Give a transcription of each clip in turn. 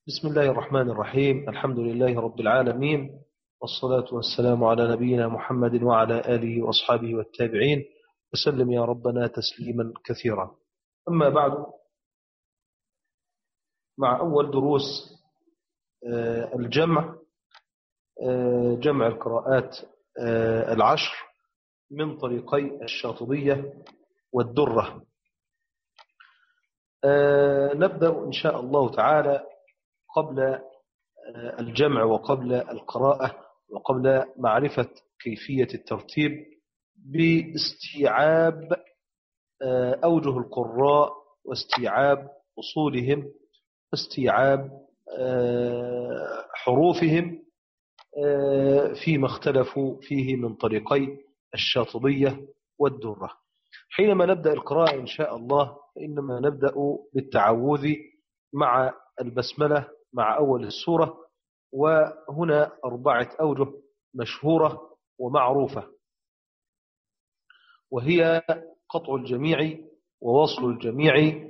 بسم الله الرحمن الرحيم. الحمد لله رب العالمين، والصلاة والسلام على نبينا محمد وعلى آله وأصحابه والتابعين، وسلم يا ربنا تسليما كثيرا. أما بعد، مع أول دروس الجمع، جمع القراءات العشر من طريقي الشاطبية والدرة. نبدأ إن شاء الله تعالى قبل الجمع وقبل القراءة وقبل معرفة كيفية الترتيب باستيعاب أوجه القراء واستيعاب أصولهم واستيعاب حروفهم فيما اختلفوا فيه من طريقي الشاطبية والدرة. حينما نبدأ القراءة إن شاء الله فإنما نبدأ بالتعوذ مع البسملة مع أول السورة، وهنا 4 أوجه مشهورة ومعروفة، وهي قطع الجميع ووصل الجميع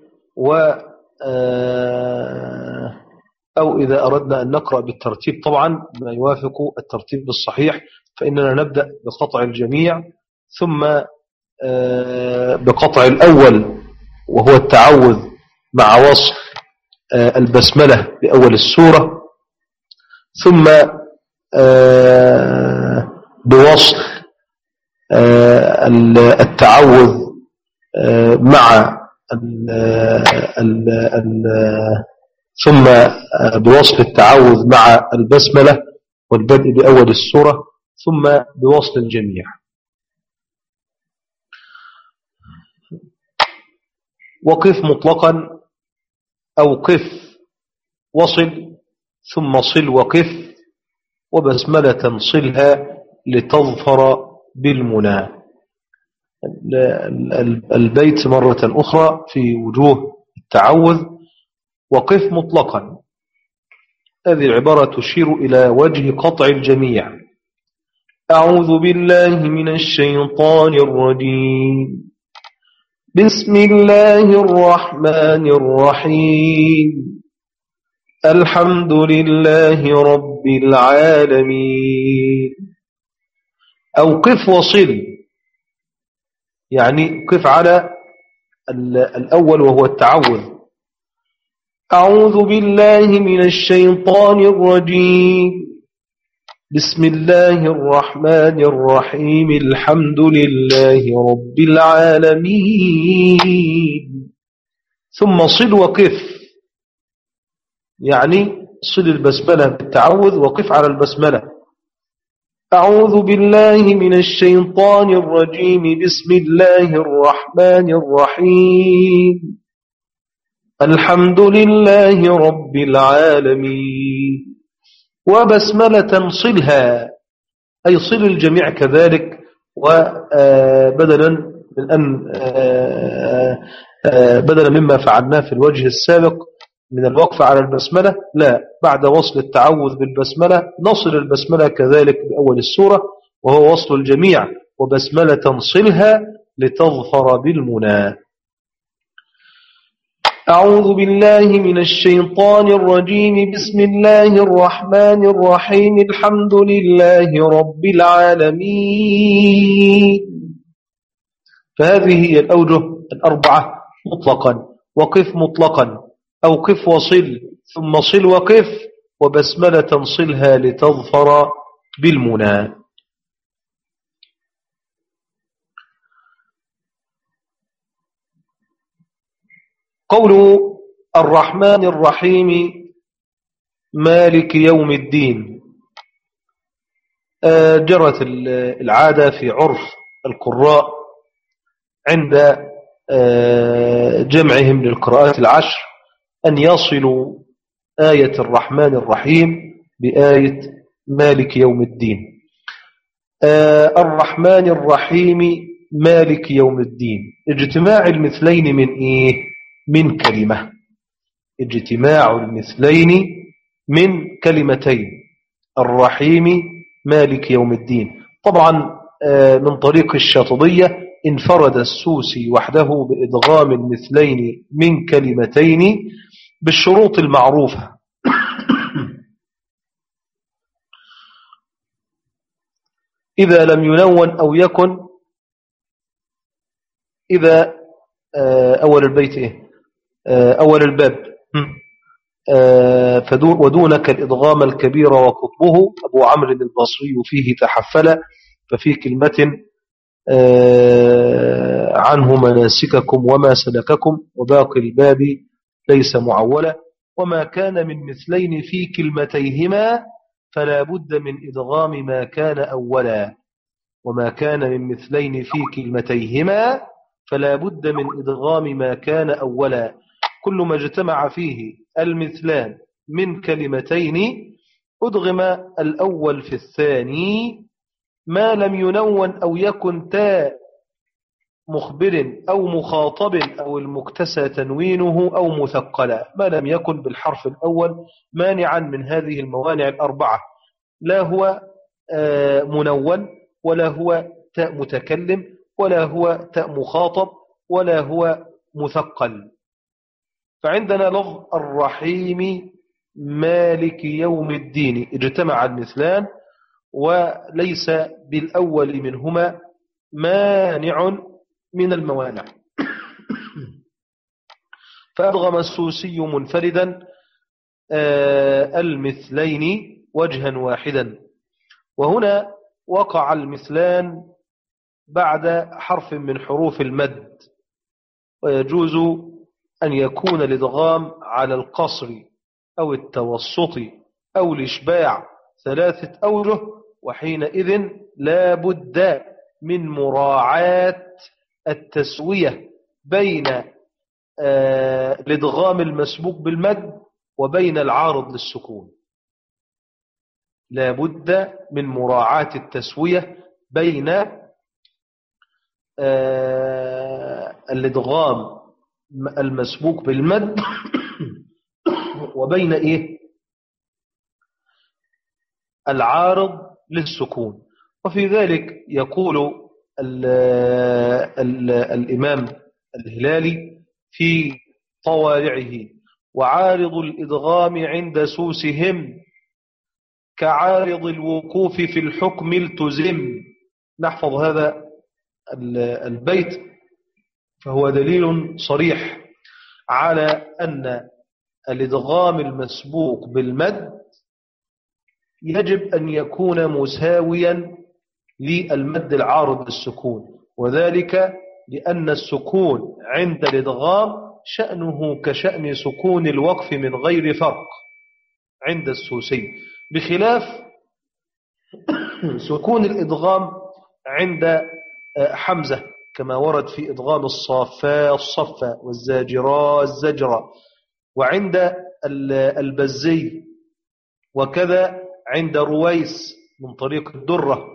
أو إذا أردنا أن نقرأ بالترتيب طبعا ما يوافق الترتيب الصحيح فإننا نبدأ بقطع الجميع، ثم بقطع الأول وهو التعوذ مع وصل البسملة بأول السورة، ثم بوصل التعوذ مع ثم بوصل التعوذ مع البسملة والبدء بأول السورة، ثم بوصل الجميع. وقف مطلقا أو قف وصل، ثم صل وقف، وبسملة صلها لتظفر بالمنى. البيت مرة أخرى في وجوه التعوذ: وقف مطلقا. هذه العبارة تشير إلى وجه قطع الجميع. أعوذ بالله من الشيطان الرجيم. بسم الله الرحمن الرحيم. الحمد لله رب العالمين. أو قف وصل، يعني قف على الأول وهو التعوذ. أعوذ بالله من الشيطان الرجيم. بسم الله الرحمن الرحيم. الحمد لله رب العالمين. ثم صل وقف، يعني صل البسملة بالتعوذ وقف على البسملة. أعوذ بالله من الشيطان الرجيم. بسم الله الرحمن الرحيم. الحمد لله رب العالمين. وبسملة صلها، أي صل الجميع كذلك، وبدلا من أن بدلا مما فعلناه في الوجه السابق من الوقف على البسملة، لا، بعد وصل التعوذ بالبسملة نصل البسملة كذلك بأول السورة وهو وصل الجميع: وبسملة صلها لتظفر بالمنى. أعوذ بالله من الشيطان الرجيم. بسم الله الرحمن الرحيم. الحمد لله رب العالمين. فهذه هي الأوجه 4 مطلقا: وقف مطلقا، أو قف وصل، ثم صل وقف، وبسملة صلها لتظفر بالمنى. قول الرحمن الرحيم مالك يوم الدين، جرت العادة في عرف القراء عند جمعهم للقراءات العشر أن يصلوا آية الرحمن الرحيم بآية مالك يوم الدين. الرحمن الرحيم مالك يوم الدين، اجتماع المثلين من إيه؟ من كلمة. اجتماع المثلين من كلمتين: الرحيم مالك يوم الدين. طبعا من طريق الشاطبية انفرد السوسي وحده بإدغام المثلين من كلمتين بالشروط المعروفة إذا لم ينون أو يكن إذا أول البيت إيه أول الباب ودونك الإدغام الكبير وقطبه أبو عمرو البصري فيه تحفل ففي كلمة عنه مناسككم وما سلككم وباقي الباب ليس معولا وما كان من مثلين في كلمتيهما فلا بد من إدغام ما كان أولا وما كان من مثلين في كلمتيهما فلا بد من إدغام ما كان أولا كل ما اجتمع فيه المثلان من كلمتين أدغم الأول في الثاني ما لم ينون أو يكن تاء مخبر أو مخاطب أو المكتسى تنوينه أو مثقلا ما لم يكن بالحرف الأول مانعا من هذه الموانع الأربعة لا هو منون ولا هو تاء متكلم ولا هو تاء مخاطب ولا هو مثقل فعندنا لفظ الرحيم مالك يوم الدين اجتمع المثلان وليس بالأول منهما مانع من الموانع فأدغم السوسي منفردا المثلين وجها واحدا وهنا وقع المثلان بعد حرف من حروف المد ويجوز أن يكون الإدغام على القصر أو التوسط أو الإشباع ثلاثة أوجه وحينئذ لا بد من مراعاة التسوية بين الإدغام المسبوق بالمد وبين العارض للسكون لا بد من مراعاة التسوية بين الإدغام المسبوق بالمد وبين العارض للسكون وفي ذلك يقول الإمام الهلالي في طوالعه وعارض الإدغام عند سوسهم كعارض الوقوف في الحكم التزم نحفظ هذا البيت فهو دليل صريح على أن الإدغام المسبوق بالمد يجب أن يكون مساويا للمد العارض للسكون وذلك لأن السكون عند الإدغام شأنه كشأن سكون الوقف من غير فرق عند السوسي بخلاف سكون الإدغام عند حمزة كما ورد في إدغام الصافا الصفا والزاجرا الزجرة وعند البزي وكذا عند رويس من طريق الدرة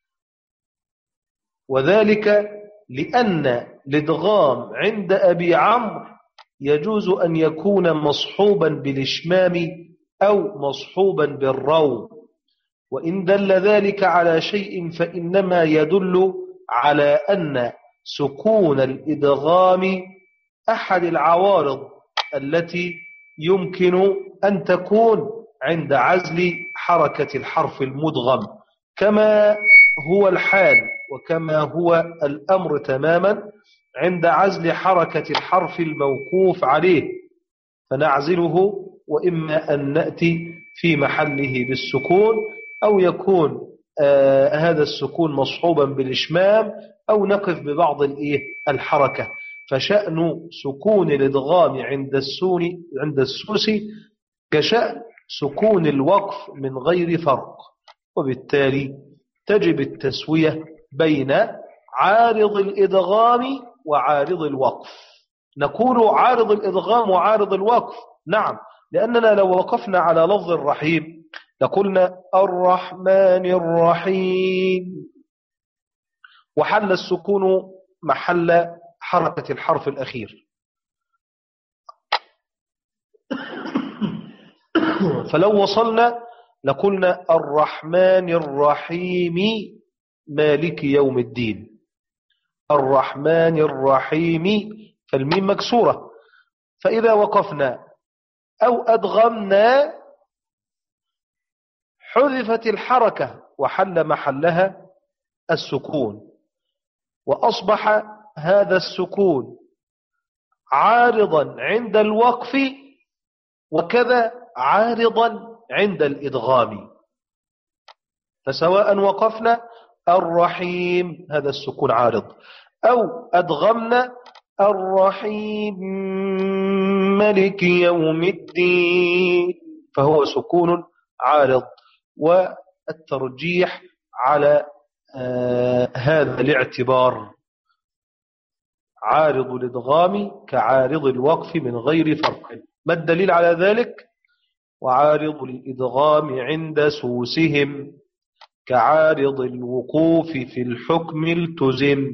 وذلك لأن الإدغام عند أبي عمرو يجوز أن يكون مصحوبا بالإشمام أو مصحوبا بالروم وإن دل ذلك على شيء فإنما يدل على أن سكون الإدغام أحد العوارض التي يمكن أن تكون عند عزل حركة الحرف المدغم كما هو الحال وكما هو الأمر تماما عند عزل حركة الحرف الموقوف عليه فنعزله وإما أن نأتي في محله بالسكون أو يكون هذا السكون مصحوبا بالإشمام أو نقف ببعض الحركة فشأن سكون الإدغام عند السوسي كشأن سكون الوقف من غير فرق وبالتالي تجب التسوية بين عارض الإدغام وعارض الوقف نقول عارض الإدغام وعارض الوقف نعم لأننا لو وقفنا على لفظ الرحيم لقلنا الرحمن الرحيم وحل السكون محل حركة الحرف الأخير فلو وصلنا لقلنا الرحمن الرحيم مالك يوم الدين الرحمن الرحيم فالميم مكسورة فإذا وقفنا أو أدغمنا حذفت الحركة وحل محلها السكون، وأصبح هذا السكون عارضا عند الوقف وكذا عارضا عند الإدغام. فسواء وقفنا الرحيم هذا السكون عارض، أو أدغمنا الرحيم ملك يوم الدين فهو سكون عارض. والترجيح على هذا الاعتبار عارض الإدغام كعارض الوقف من غير فرق. ما الدليل على ذلك؟ وعارض الإدغام عند سوسهم كعارض الوقوف في الحكم التزم.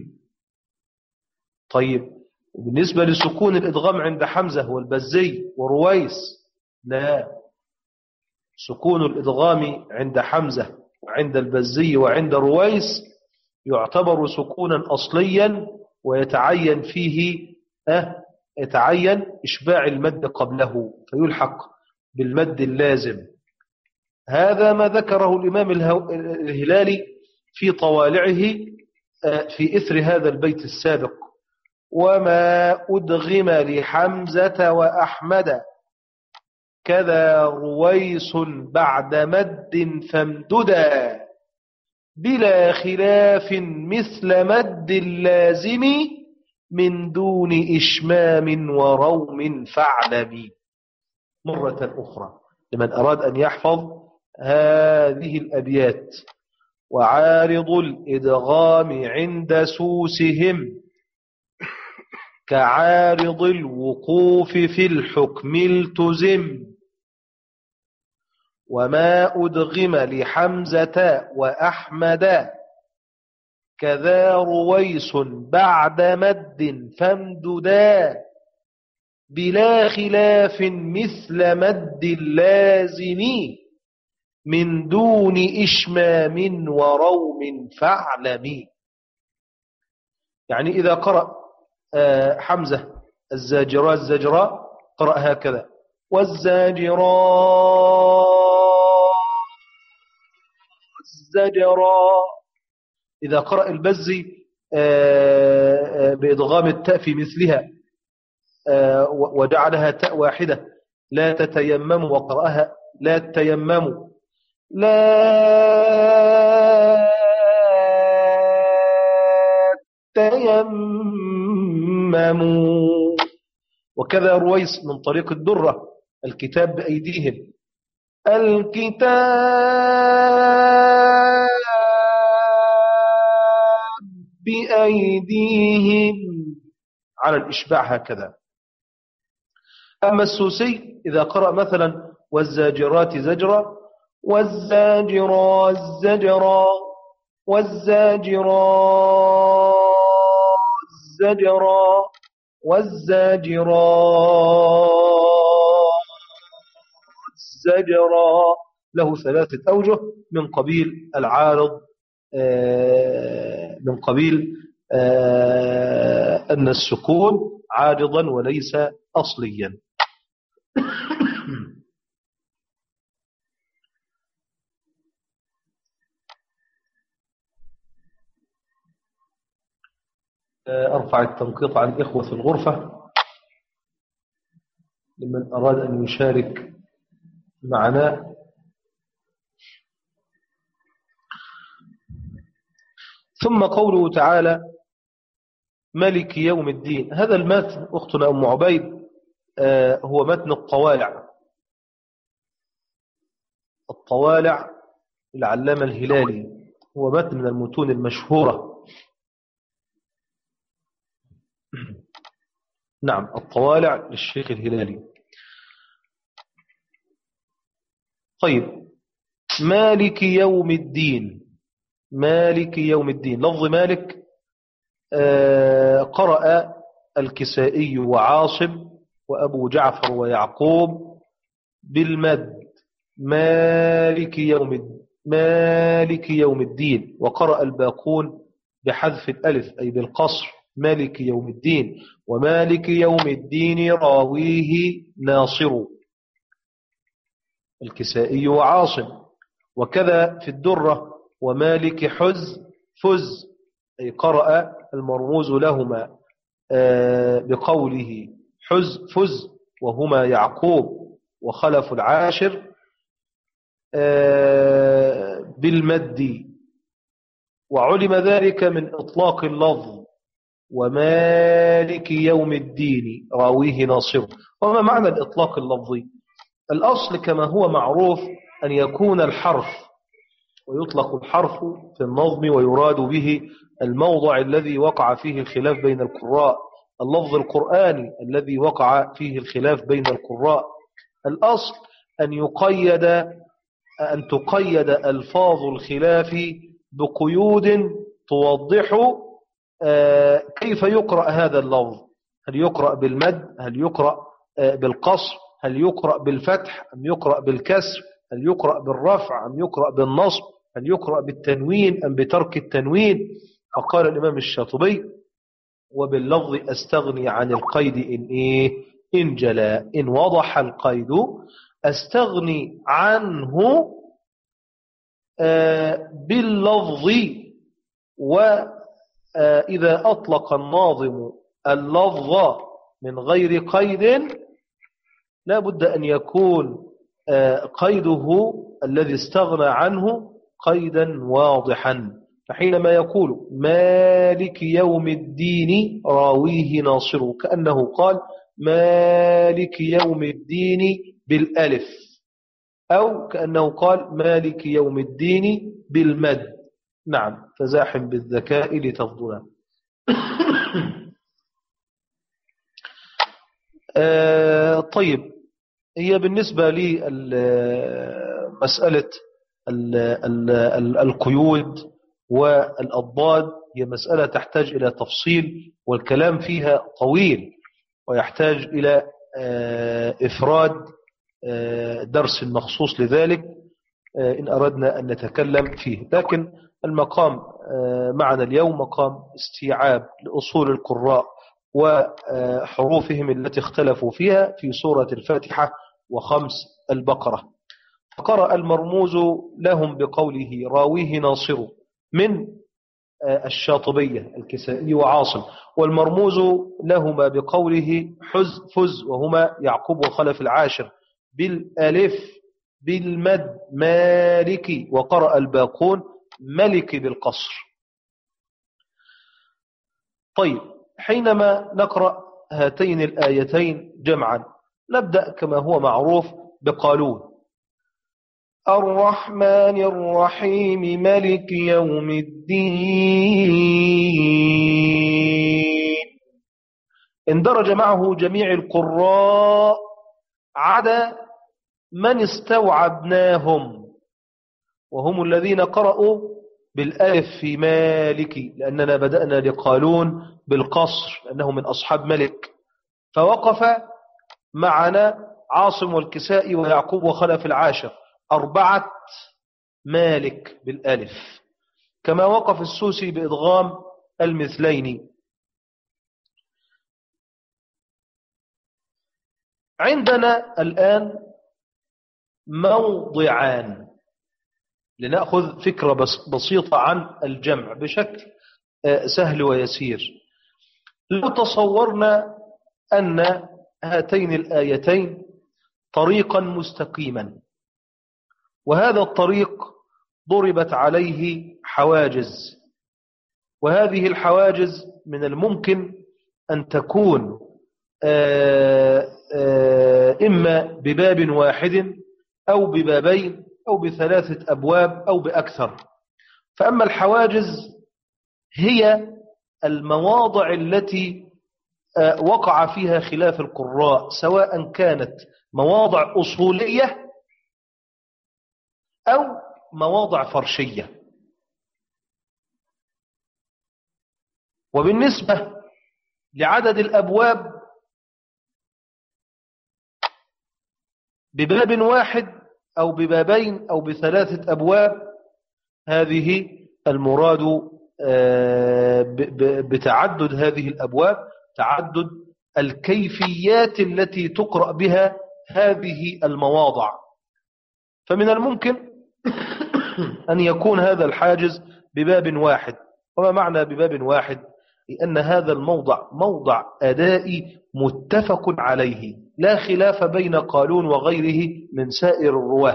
طيب، بالنسبة لسكون الإدغام عند حمزة والبزي ورويس، لا، سكون الإدغام عند حمزة وعند البزي وعند رويس يعتبر سكونا أصليا، ويتعين فيه يتعين إشباع المد قبله فيلحق بالمد اللازم. هذا ما ذكره الإمام الهلالي في طوالعه في إثر هذا البيت السابق: وما أدغم لحمزة وأحمد كذا رويس بعد مد فامددا بلا خلاف مثل مد اللازم من دون إشمام وروم فاعلمي. مرة أخرى لمن أراد أن يحفظ هذه الأبيات: وعارض الإدغام عند سوسهم كعارض الوقوف في الحكم التزم، وما أدغم لحمزة وأحمد كذا رويس بعد مد فامددا بلا خلاف مثل مد اللازم من دون إشمام وروم فاعلمي. يعني إذا قرأ حمزة الزاجراء الزجراء قرأ هكذا: والزاجراء الزجراء. إذا قرأ البزي بإدغام التاء في مثلها وجعلها تاء واحدة لا تتيمم، وقرأها لا تتيمم لا تيمموا. وكذا رويس من طريق الدرة: الكتاب بأيديهم الكتاب بأيديهم على الإشباع هكذا. أما السوسي إذا قرأ مثلا والزاجرات زجرا والزاجرات زجرا والزاجرات زجرا والزاجرات زجرا له 3 أوجه من قبيل العارض، من قبيل أن السكون عارضا وليس أصليا. أرفع التنقيط عن إخوة الغرفة لمن أراد أن يشارك معنا. ثم قوله تعالى ملك يوم الدين، هذا المتن أختنا أم عبيد هو متن الطوالع العلامة الهلالي، هو متن من المتون المشهورة. نعم، الطوالع للشيخ الهلالي. طيب، مالك يوم الدين، مالك يوم الدين، لفظ مالك قرأ الكسائي وعاصم وأبو جعفر ويعقوب بالمد مالك يوم الدين، وقرأ الباقون بحذف الألف أي بالقصر مالك يوم الدين. ومالك يوم الدين راويه ناصر، الكسائي وعاصم. وكذا في الدرة ومالك حز فز، أي قرأ المرموز لهما بقوله فز وهما يعقوب وخلف العاشر بالمد، وعلم ذلك من إطلاق اللفظ ومالك يوم الدين راويه ناصر. وما معنى الإطلاق اللفظي؟ الأصل كما هو معروف أن يكون الحرف، ويطلق الحرف في النظم ويراد به الموضع الذي وقع فيه الخلاف بين القراء، اللفظ القرآني الذي وقع فيه الخلاف بين القراء. الأصل أن تقيد ألفاظ الخلاف بقيود توضح كيف يقرأ هذا اللفظ، هل يقرأ بالمد، هل يقرأ بالقصر، هل يقرأ بالفتح أم يقرأ بالكسر، هل يقرأ بالرفع أم يقرأ بالنصب، هل يقرأ بالتنوين أم بترك التنوين. فقال الإمام الشاطبي: وباللفظ أستغني عن القيد إن جلا، إن وضح القيد أستغني عنه باللفظ. وإذا أطلق الناظم اللفظ من غير قيد لا بد أن يكون قيده الذي استغنى عنه قيدا واضحا. فحينما يقول مالك يوم الدين راويه ناصر، كأنه قال مالك يوم الدين بالألف، أو كأنه قال مالك يوم الدين بالمد. نعم، فزاحم بالذكاء لتفضلا. طيب، هي بالنسبة لي مسألة القيود والأضداد هي مسألة تحتاج إلى تفصيل، والكلام فيها طويل ويحتاج إلى إفراد درس مخصوص لذلك إن أردنا أن نتكلم فيه. لكن المقام معنا اليوم مقام استيعاب لأصول القراء وحروفهم التي اختلفوا فيها في سورة الفاتحة وخمس البقرة. فقرأ المرموز لهم بقوله راويه ناصر من الشاطبية الكسائي وعاصم، والمرموز لهما بقوله فز وهما يعقوب وخلف العاشر بالألف بالمد مالك، وقرأ الباقون ملك بالقصر. طيب، حينما نقرأ هاتين الآيتين جمعا نبدأ كما هو معروف بقالون: الرحمن الرحيم ملك يوم الدين. اندرج معه جميع القراء عدا من استوعبناهم، وهم الذين قرأوا بالألف في مالك، لأننا بدأنا لقالون بالقصر لأنه من أصحاب ملك، فوقف معنا عاصم والكسائي ويعقوب وخلف العاشر، أربعة مالك بالألف، كما وقف السوسي بإدغام المثلين. عندنا الآن موضعان لنأخذ فكرة بسيطة عن الجمع بشكل سهل ويسير. لو تصورنا أن هاتين الآيتين طريقا مستقيما، وهذا الطريق ضربت عليه حواجز، وهذه الحواجز من الممكن أن تكون إما بباب واحد أو ببابين أو بثلاثة أبواب أو بأكثر. فأما الحواجز هي المواضع التي وقع فيها خلاف القراء، سواء كانت مواضع أصولية أو مواضع فرشية. وبالنسبة لعدد الأبواب بباب واحد أو ببابين أو بثلاثة أبواب، هذه المراد بتعدد هذه الأبواب تعدد الكيفيات التي تقرأ بها هذه المواضع. فمن الممكن أن يكون هذا الحاجز بباب واحد، وما معنى بباب واحد؟ لأن هذا الموضع موضع أدائي متفق عليه، لا خلاف بين قالون وغيره من سائر الرواه.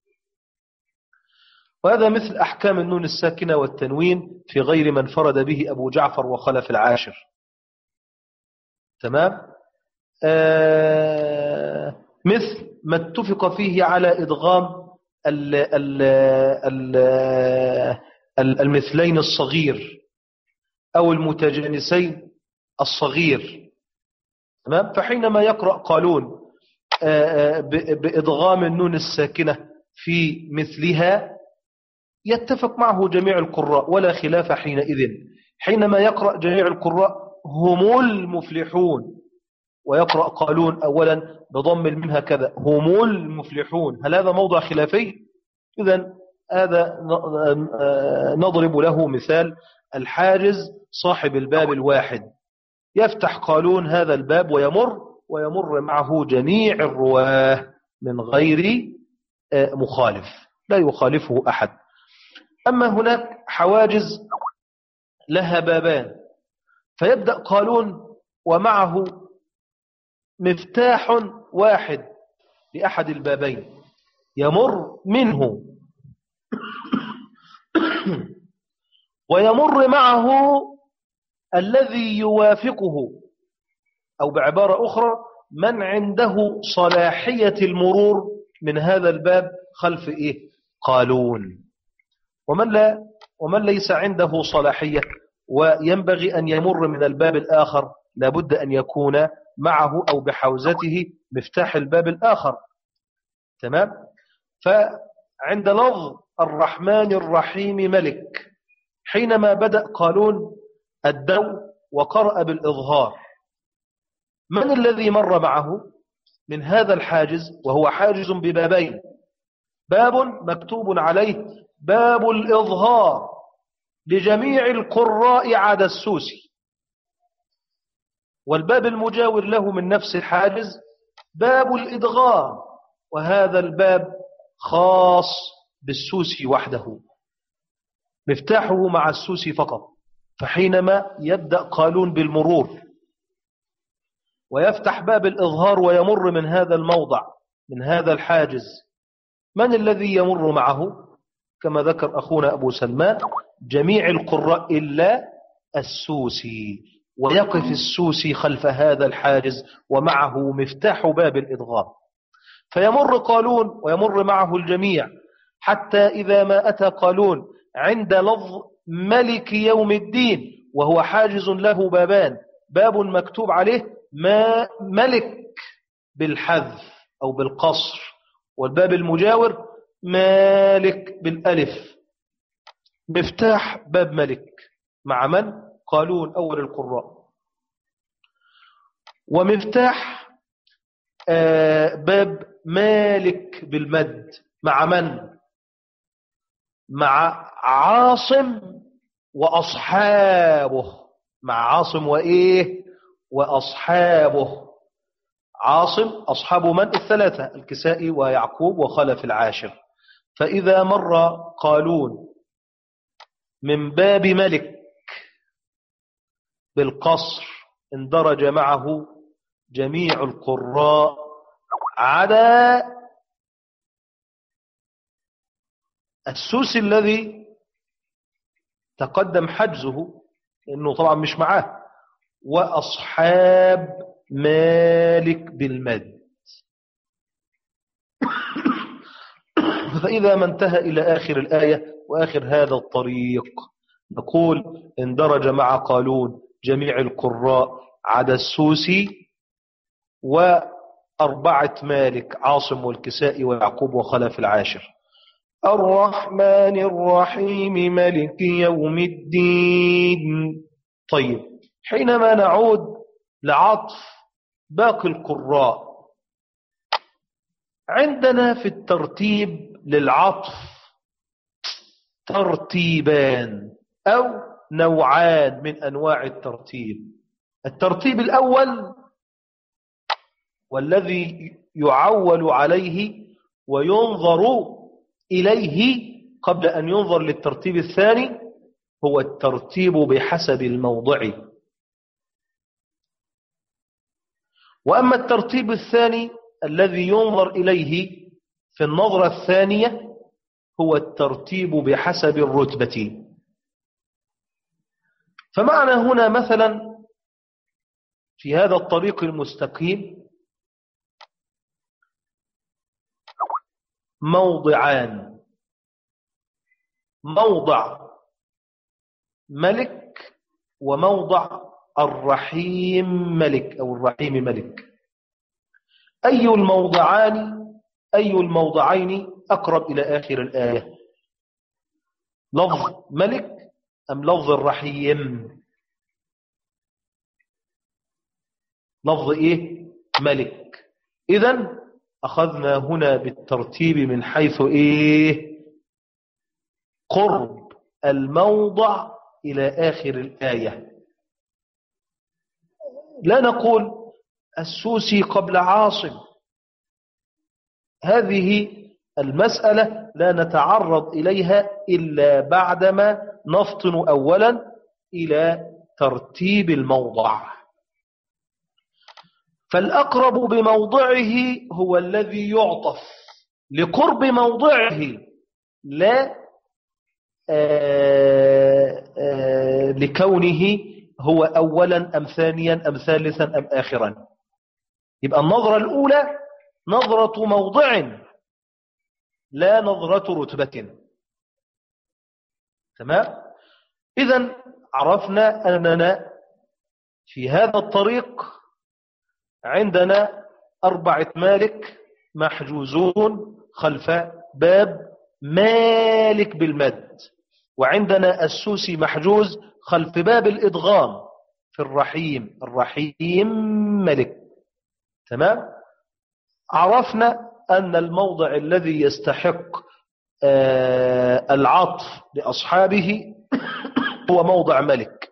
وهذا مثل أحكام النون الساكنة والتنوين في غير من فرد به أبو جعفر وخلف العاشر. تمام. مثل ما اتفق فيه على إدغام المثلين الصغير أو المتجانسين الصغير. تمام. فحينما يقرأ قالون بإدغام النون الساكنة في مثلها يتفق معه جميع القراء ولا خلاف حينئذ. حينما يقرأ جميع القراء هم المفلحون، ويقرأ قالون أولا بضم الميم هكذا هم المفلحون، هل هذا موضع خلافي؟ إذن هذا نضرب له مثال الحاجز صاحب الباب الواحد، يفتح قالون هذا الباب ويمر معه جميع الرواه من غير مخالف، لا يخالفه أحد. أما هناك حواجز لها بابان، فيبدأ قالون ومعه مفتاح واحد لأحد البابين يمر منه ويمر معه الذي يوافقه، أو بعبارة أخرى من عنده صلاحية المرور من هذا الباب خلف قالون. ومن ليس عنده صلاحية وينبغي أن يمر من الباب الآخر لابد أن يكون معه أو بحوزته مفتاح الباب الآخر. تمام. فعند لفظ الرحمن الرحيم ملك، حينما بدأ قالون الدو وقرأ بالإظهار، من الذي مر معه من هذا الحاجز؟ وهو حاجز ببابين، باب مكتوب عليه باب الإظهار لجميع القراء عدا السوسي، والباب المجاور له من نفس الحاجز باب الإدغام، وهذا الباب خاص بالسوسي وحده، مفتاحه مع السوسي فقط. فحينما يبدأ قالون بالمرور ويفتح باب الإظهار ويمر من هذا الموضع من هذا الحاجز، من الذي يمر معه؟ كما ذكر أخونا أبو سلمان جميع القراء إلا السوسي، ويقف السوسي خلف هذا الحاجز ومعه مفتاح باب الإدغام، فيمر قالون ويمر معه الجميع، حتى إذا ما أتى قالون عند لفظ ملك يوم الدين، وهو حاجز له بابان، باب مكتوب عليه ما ملك بالحذف أو بالقصر، والباب المجاور مالك بالألف، مفتاح باب ملك مع من؟ قالون أول القراء. ومفتاح باب مالك بالمد مع من؟ مع عاصم وأصحابه، مع عاصم وأصحابه. عاصم أصحاب من؟ الثلاثة، الكسائي ويعقوب وخلف العاشر. فإذا مر قالون من باب ملك بالقصر اندرج معه جميع القراء عدا السوسي الذي تقدم حجزه لأنه طبعا مش معاه، وأصحاب مالك بالمد. فإذا ما انتهى إلى آخر الآية وآخر هذا الطريق نقول اندرج مع قالون جميع القراء عدا السوسي وأربعة مالك عاصم والكسائي ويعقوب وخلف العاشر. الرحمن الرحيم ملك يوم الدين. طيب، حينما نعود لعطف باقي القراء، عندنا في الترتيب للعطف ترتيبان أو نوعان من أنواع الترتيب. الترتيب الأول والذي يعول عليه وينظر إليه قبل أن ينظر للترتيب الثاني هو الترتيب بحسب الموضع. وأما الترتيب الثاني الذي ينظر إليه في النظرة الثانية هو الترتيب بحسب الرتبة. فمعنى هنا مثلا في هذا الطريق المستقيم موضعان: موضع ملك وموضع الرحيم ملك أو الرحيم ملك. أي الموضعين أقرب إلى آخر الآية؟ لفظ ملك أم لفظ الرحيم؟ لفظ إيه؟ ملك. إذن أخذنا هنا بالترتيب من حيث إيه؟ قرب الموضع إلى آخر الآية. لا نقول السوسي قبل عاصم، هذه المسألة لا نتعرض إليها إلا بعدما نفطن أولا إلى ترتيب الموضع. فالأقرب بموضعه هو الذي يعطف لقرب موضعه، لا لكونه هو أولا أم ثانيا أم ثالثا أم آخرا. يبقى النظرة الأولى نظرة موضع لا نظرة رتبة. تمام؟ إذن عرفنا أننا في هذا الطريق عندنا 4 مالك محجوزون خلف باب مالك بالمد، وعندنا السوسي محجوز خلف باب الإدغام في الرحيم ملك. تمام؟ عرفنا أن الموضع الذي يستحق العطف لأصحابه هو موضع ملك.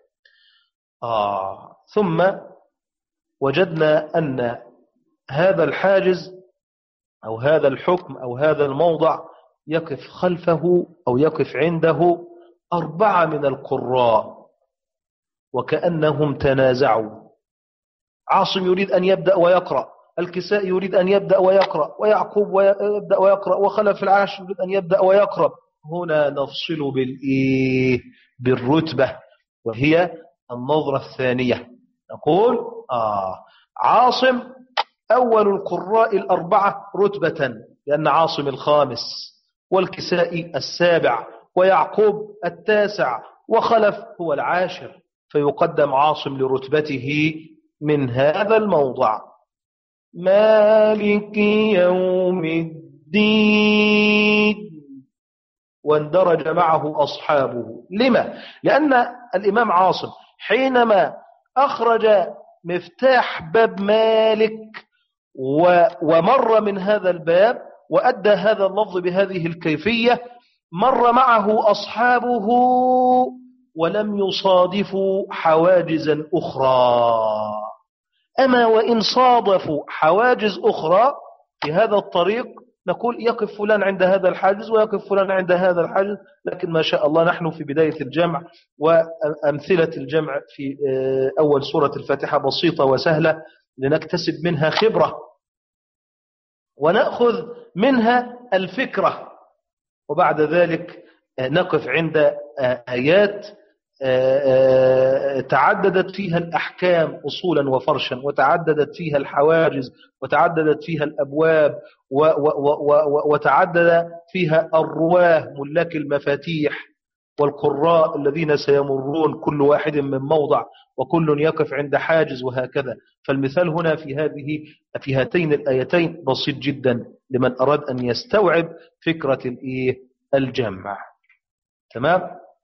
ثم وجدنا أن هذا الحاجز أو هذا الحكم أو هذا الموضع يقف خلفه أو يقف عنده 4 من القراء وكأنهم تنازعوا. عاصم يريد أن يبدأ ويقرأ، الكسائي يريد أن يبدأ ويقرأ، ويعقوب يبدأ ويقرأ، وخلف العاشر يريد أن يبدأ ويقرأ. هنا نفصل بالرتبة، وهي النظرة الثانية. نقول عاصم أول القراء 4 رتبة، لأن عاصم 5، والكسائي 7، ويعقوب 9، وخلف هو 10، فيقدم عاصم لرتبته من هذا الموضع. مالك يوم الدين، واندرج معه أصحابه. لما؟ لأن الإمام عاصم حينما أخرج مفتاح باب مالك ومر من هذا الباب وأدى هذا اللفظ بهذه الكيفية، مر معه أصحابه ولم يصادفوا حواجزا أخرى. أما وإن صادفوا حواجز أخرى في هذا الطريق نقول يقف فلان عند هذا الحاجز ويقف فلان عند هذا الحاجز. لكن ما شاء الله نحن في بداية الجمع، وأمثلة الجمع في أول سورة الفاتحة بسيطة وسهلة لنكتسب منها خبرة ونأخذ منها الفكرة، وبعد ذلك نقف عند آيات تعددت فيها الأحكام أصولا وفرشا، وتعددت فيها الحواجز، وتعددت فيها الأبواب، وتعدد فيها الرواه ملاك المفاتيح والقراء الذين سيمرون كل واحد من موضع، وكل يقف عند حاجز، وهكذا. فالمثال هنا في هاتين الآيتين بسيط جدا لمن أراد أن يستوعب فكرة الجمع. تمام؟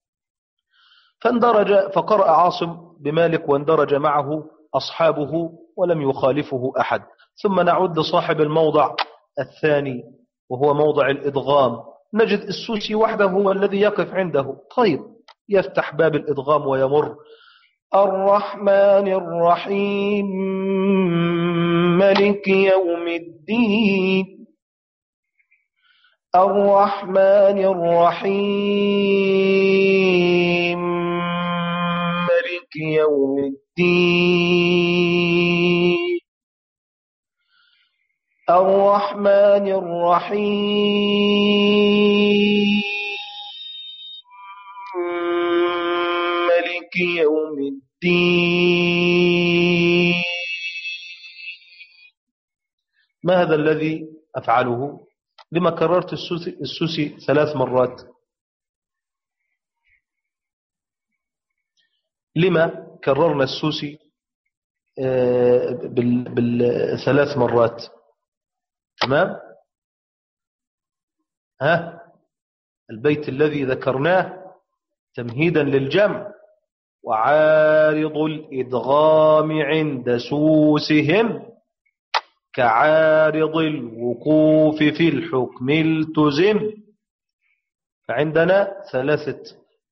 فقرأ عاصم بمالك واندرج معه أصحابه ولم يخالفه أحد. ثم نعود لصاحب الموضع الثاني وهو موضع الإدغام، نجد السوسي وحده هو الذي يقف عنده. طيب، يفتح باب الإدغام ويمر: الرحمن الرحيم ملك يوم الدين، الرحمن الرحيم يوم الدين الرحمن الرحيم مالك يوم الدين. ما هذا الذي أفعله؟ لما كررت السوسي 3 مرات؟ لما كررنا السوسي 3 مرات؟ تمام. البيت الذي ذكرناه تمهيدا للجمع: وعارض الإدغام عند سوسهم كعارض الوقوف في الحكم التزم. فعندنا 3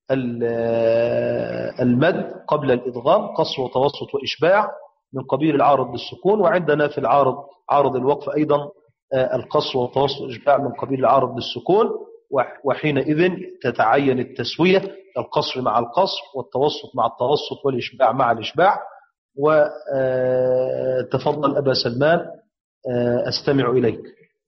المد قبل الإدغام: قصر وتوسط وإشباع من قبيل العارض بالسكون. وعندنا في عارض الوقف أيضا القصر والتوسط والإشباع من قبيل العارض بالسكون. وحينئذ تتعين التسوية: القصر مع القصر والتوسط مع التوسط والإشباع مع الإشباع. وتفضل أبا سلمان، أستمع إليك.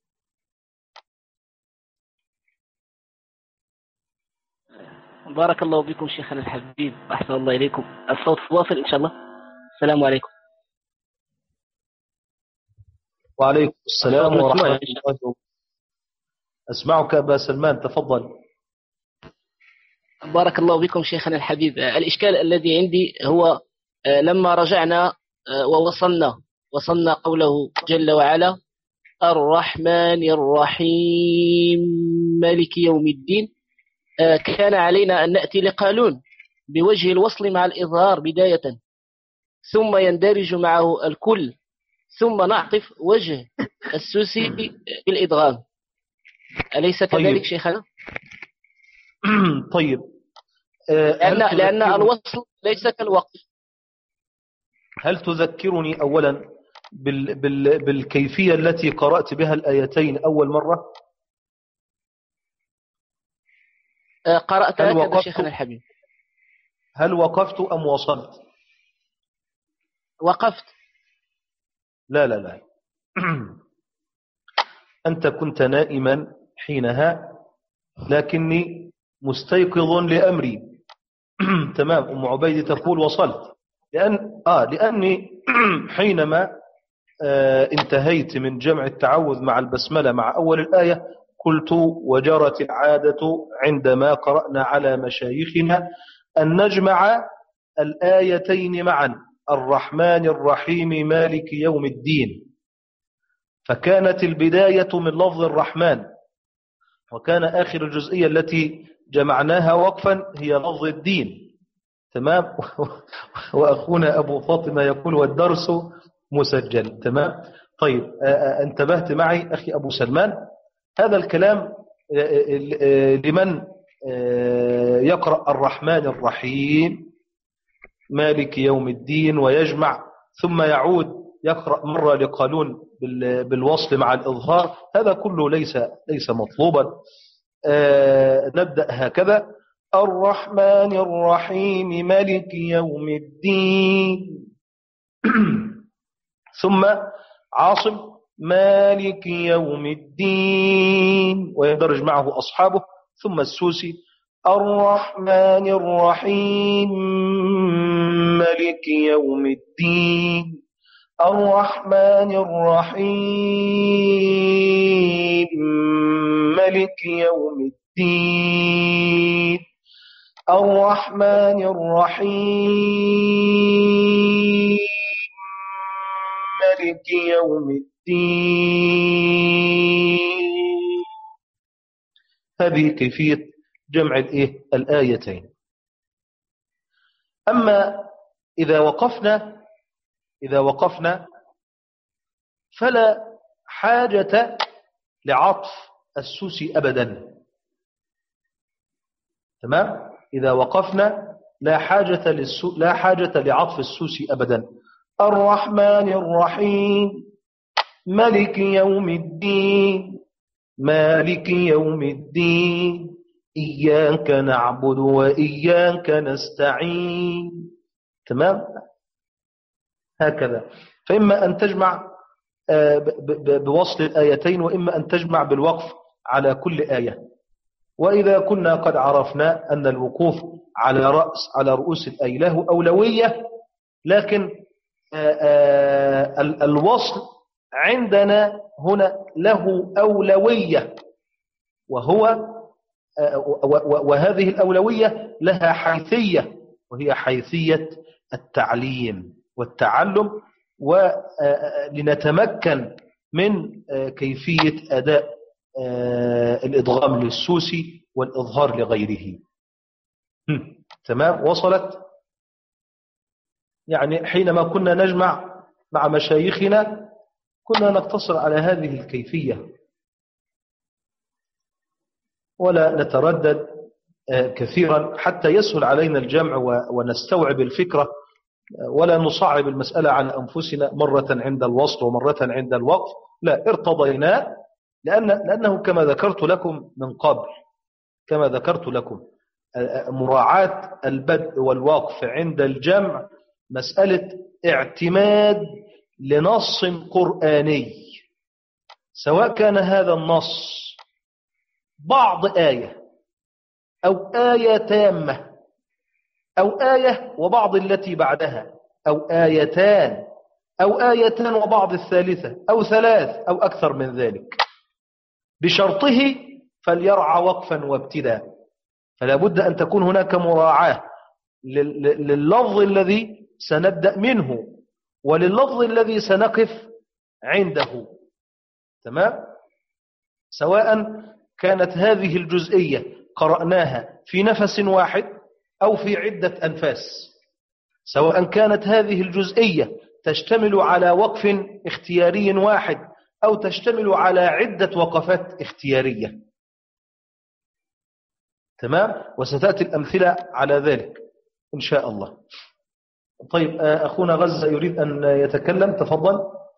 بارك الله بكم شيخنا الحبيب، أحسن الله إليكم. الصوت واصل إن شاء الله. السلام عليكم. وعليكم السلام ورحمة الله وبركاته. أسمعك أبا سلمان، تفضل. بارك الله بكم شيخنا الحبيب. الإشكال الذي عندي هو لما رجعنا وصلنا قوله جل وعلا الرحمن الرحيم مالك يوم الدين، كان علينا أن نأتي لقالون بوجه الوصل مع الإظهار بداية، ثم يندرج معه الكل، ثم نعطف وجه السوسي بالإدغام. أليس كذلك شيخنا؟ طيب. لأن الوصل ليس كالوقف. هل تذكرني أولا بالكيفية التي قرأت بها الآيتين أول مرة؟ قرأت هكذا شيخنا الحبيب. هل وقفت أم وصلت؟ وقفت. لا أنت كنت نائما حينها، لكني مستيقظ لأمري. تمام. أم عبيد تقول وصلت، لأني حينما انتهيت من جمع التعوذ مع البسملة مع أول الآية قلت: وجرت العادة عندما قرأنا على مشايخنا أن نجمع الآيتين معا: الرحمن الرحيم مالك يوم الدين. فكانت البداية من لفظ الرحمن، وكان آخر الجزئية التي جمعناها وقفا هي لفظ الدين. تمام. وأخونا أبو فاطمة يقول: والدرس مسجل. تمام. طيب، انتبهت معي أخي أبو سلمان؟ هذا الكلام لمن يقرأ الرحمن الرحيم مالك يوم الدين ويجمع ثم يعود يقرأ مرة لقالون بالوصل مع الإظهار، هذا كله ليس مطلوبا. نبدأ هكذا: الرحمن الرحيم مالك يوم الدين. ثم عاصم: مالك يوم الدين، ويندرج معه أصحابه. ثم السوسي: الرحمن الرحيم مالك يوم الدين. الرحمن الرحيم مالك يوم الدين. الرحمن الرحيم مالك يوم الدين. هذه كيفية جمع الآيتين. أما إذا وقفنا فلا حاجة لعطف السوسي أبدا. تمام. إذا وقفنا لا حاجة لعطف السوسي أبدا. الرحمن الرحيم مالك يوم الدين. مالك يوم الدين إياك نعبد وإياك نستعين. تمام. هكذا. فإما أن تجمع بوصل الآيتين، وإما أن تجمع بالوقف على كل آية. وإذا كنا قد عرفنا أن الوقوف على رؤوس الآية له أولوية، لكن الوصل عندنا هنا له أولوية، وهذه الأولوية لها حيثية، وهي حيثية التعليم والتعلم، ولنتمكن من كيفية أداء الإدغام للسوسي والإظهار لغيره. تمام، وصلت؟ يعني حينما كنا نجمع مع مشايخنا كنا نقتصر على هذه الكيفية، ولا نتردد كثيرا حتى يسهل علينا الجمع ونستوعب الفكرة، ولا نصعب المسألة على أنفسنا مرة عند الوصل ومرة عند الوقف. لا، ارتضينا، لأنه كما ذكرت لكم من قبل، كما ذكرت لكم، مراعاة البدء والوقف عند الجمع مسألة اعتماد لنص قرآني، سواء كان هذا النص بعض آية أو آية تامة أو آية وبعض التي بعدها أو آيتان أو آيتان وبعض الثالثة أو ثلاث أو أكثر من ذلك، بشرطه فليرعى وقفا وابتداء. فلا بد أن تكون هناك مراعاة لللفظ الذي سنبدأ منه ولللفظ الذي سنقف عنده. تمام؟ سواء كانت هذه الجزئية قرأناها في نفس واحد أو في عدة أنفاس، سواء كانت هذه الجزئية تشتمل على وقف اختياري واحد أو تشتمل على عدة وقفات اختيارية. تمام؟ وستأتي الأمثلة على ذلك إن شاء الله. طيب، أخونا غزة يريد أن يتكلم، تفضل.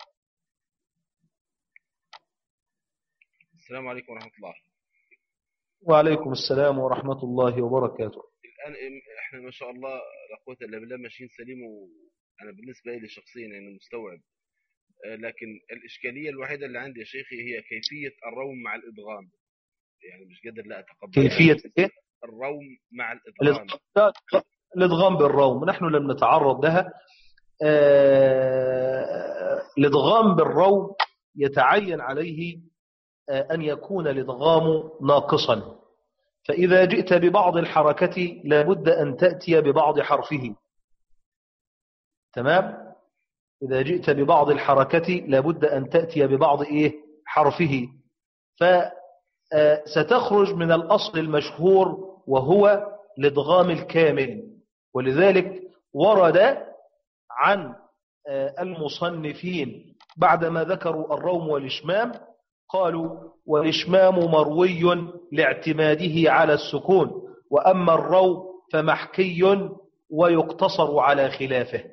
السلام عليكم ورحمة الله. وعليكم السلام ورحمة الله وبركاته. الآن إحنا ما شاء الله لا قوة إلا بالله ماشيين سليم، وأنا بالنسبة لي شخصيا يعني مستوعب، لكن الإشكالية الوحيدة اللي عندي يا شيخي هي كيفية الروم مع الإدغام. يعني مش قادر لا أتقبل كيفية إيه؟ الروم مع الإدغام. الإدغام بالروم نحن لم نتعرض لها. الإدغام بالروم يتعين عليه أن يكون الإدغام ناقصا، فإذا جئت ببعض الحركة لابد أن تأتي ببعض حرفه. تمام؟ إذا جئت ببعض الحركة لابد أن تأتي ببعض حرفه، فستخرج من الأصل المشهور وهو الإدغام الكامل. ولذلك ورد عن المصنفين بعدما ذكروا الروم والإشمام قالوا: والإشمام مروي لاعتماده على السكون، وأما الروم فمحكي ويقتصر على خلافه.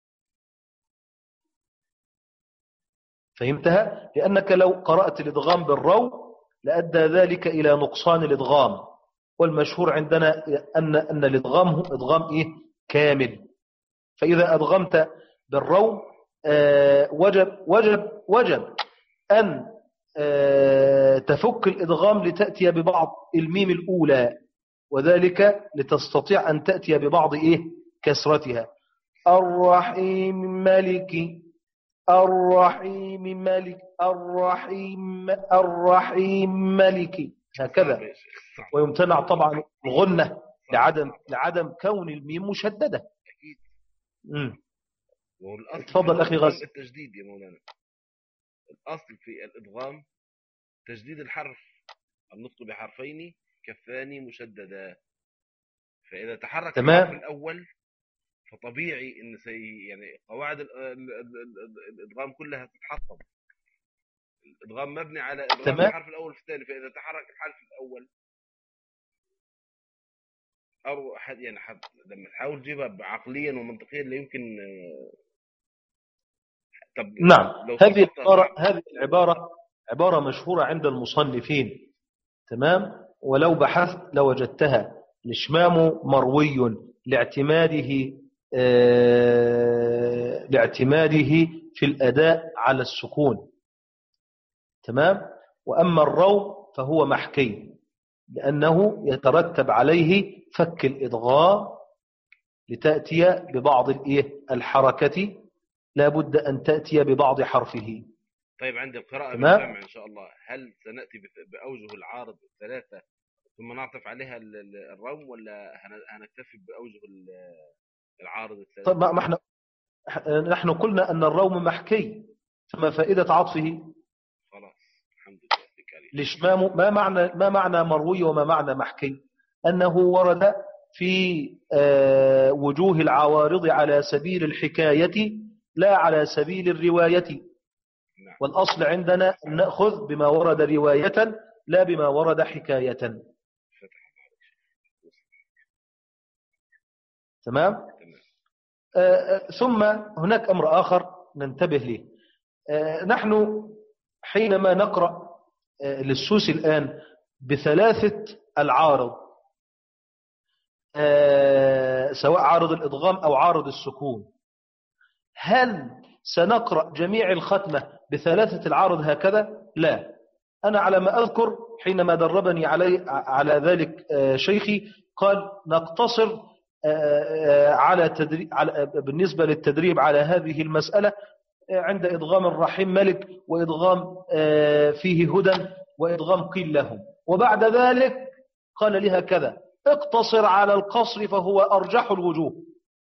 فهمتها؟ لأنك لو قرأت الإدغام بالروم لأدى ذلك إلى نقصان الإدغام، والمشهور عندنا أن الإدغام هو إدغام كامل. فإذا أدغمت بالروم وجب أن تفك الإدغام لتأتي ببعض الميم الأولى، وذلك لتستطيع أن تأتي ببعض كسرتها. الرحيم مالك، الرحيم مالك، الرحيم مالك، هكذا. ويمتنع طبعا الغنة لعدم كون الميم مشددة. تفضل أخي غزة. التجديد يا مولانا، الأصل في الإدغام تجديد الحرف، النطق بحرفين كالثاني مشددا، فإذا تحرك الحرف الأول فطبيعي إن يعني قواعد الإدغام كلها تتحطم. الإدغام مبني على إدغام الحرف الأول في الثاني، فإذا تحرك الحرف الأول أو يعني لما تحاول تجيبها عقليا ومنطقيا لا يمكن. نعم، هذه عبارة مشهورة عند المصنفين. تمام؟ ولو بحثت لوجدتها: الإشمام مروي لاعتماده لاعتماده في الأداء على السكون. تمام. وأما الروم فهو محكي لأنه يترتب عليه فك الإدغام لتأتي ببعض الحركة، لا بد أن تأتي ببعض حرفه. طيب عند القراءة تمام. بالجمع إن شاء الله هل سنأتي بأوجه العارض الثلاثة ثم نعطف عليها الروم، ولا هنكتفي بأوجه العارض الثلاثة؟ طيب ما نحن قلنا أن الروم محكي، فما فائدة عطفه؟ خلاص الحمد لله. ليش ما معنى مروي وما معنى محكي؟ أنه ورد في وجوه العوارض على سبيل الحكاية لا على سبيل الرواية. والأصل عندنا أن نأخذ بما ورد رواية لا بما ورد حكاية. تمام. ثم هناك أمر آخر ننتبه له. نحن حينما نقرأ للسوسي الآن بثلاثة العارض، سواء عارض الإدغام أو عارض السكون، هل سنقرأ جميع الختمة بثلاثة العارض هكذا؟ لا. أنا على ما أذكر حينما دربني على ذلك شيخي قال نقتصر بالنسبة للتدريب على هذه المسألة عند إدغام الرحيم ملك وإدغام فيه هدى وإدغام قيل لهم، وبعد ذلك قال لها كذا اقتصر على القصر فهو أرجح الوجوه.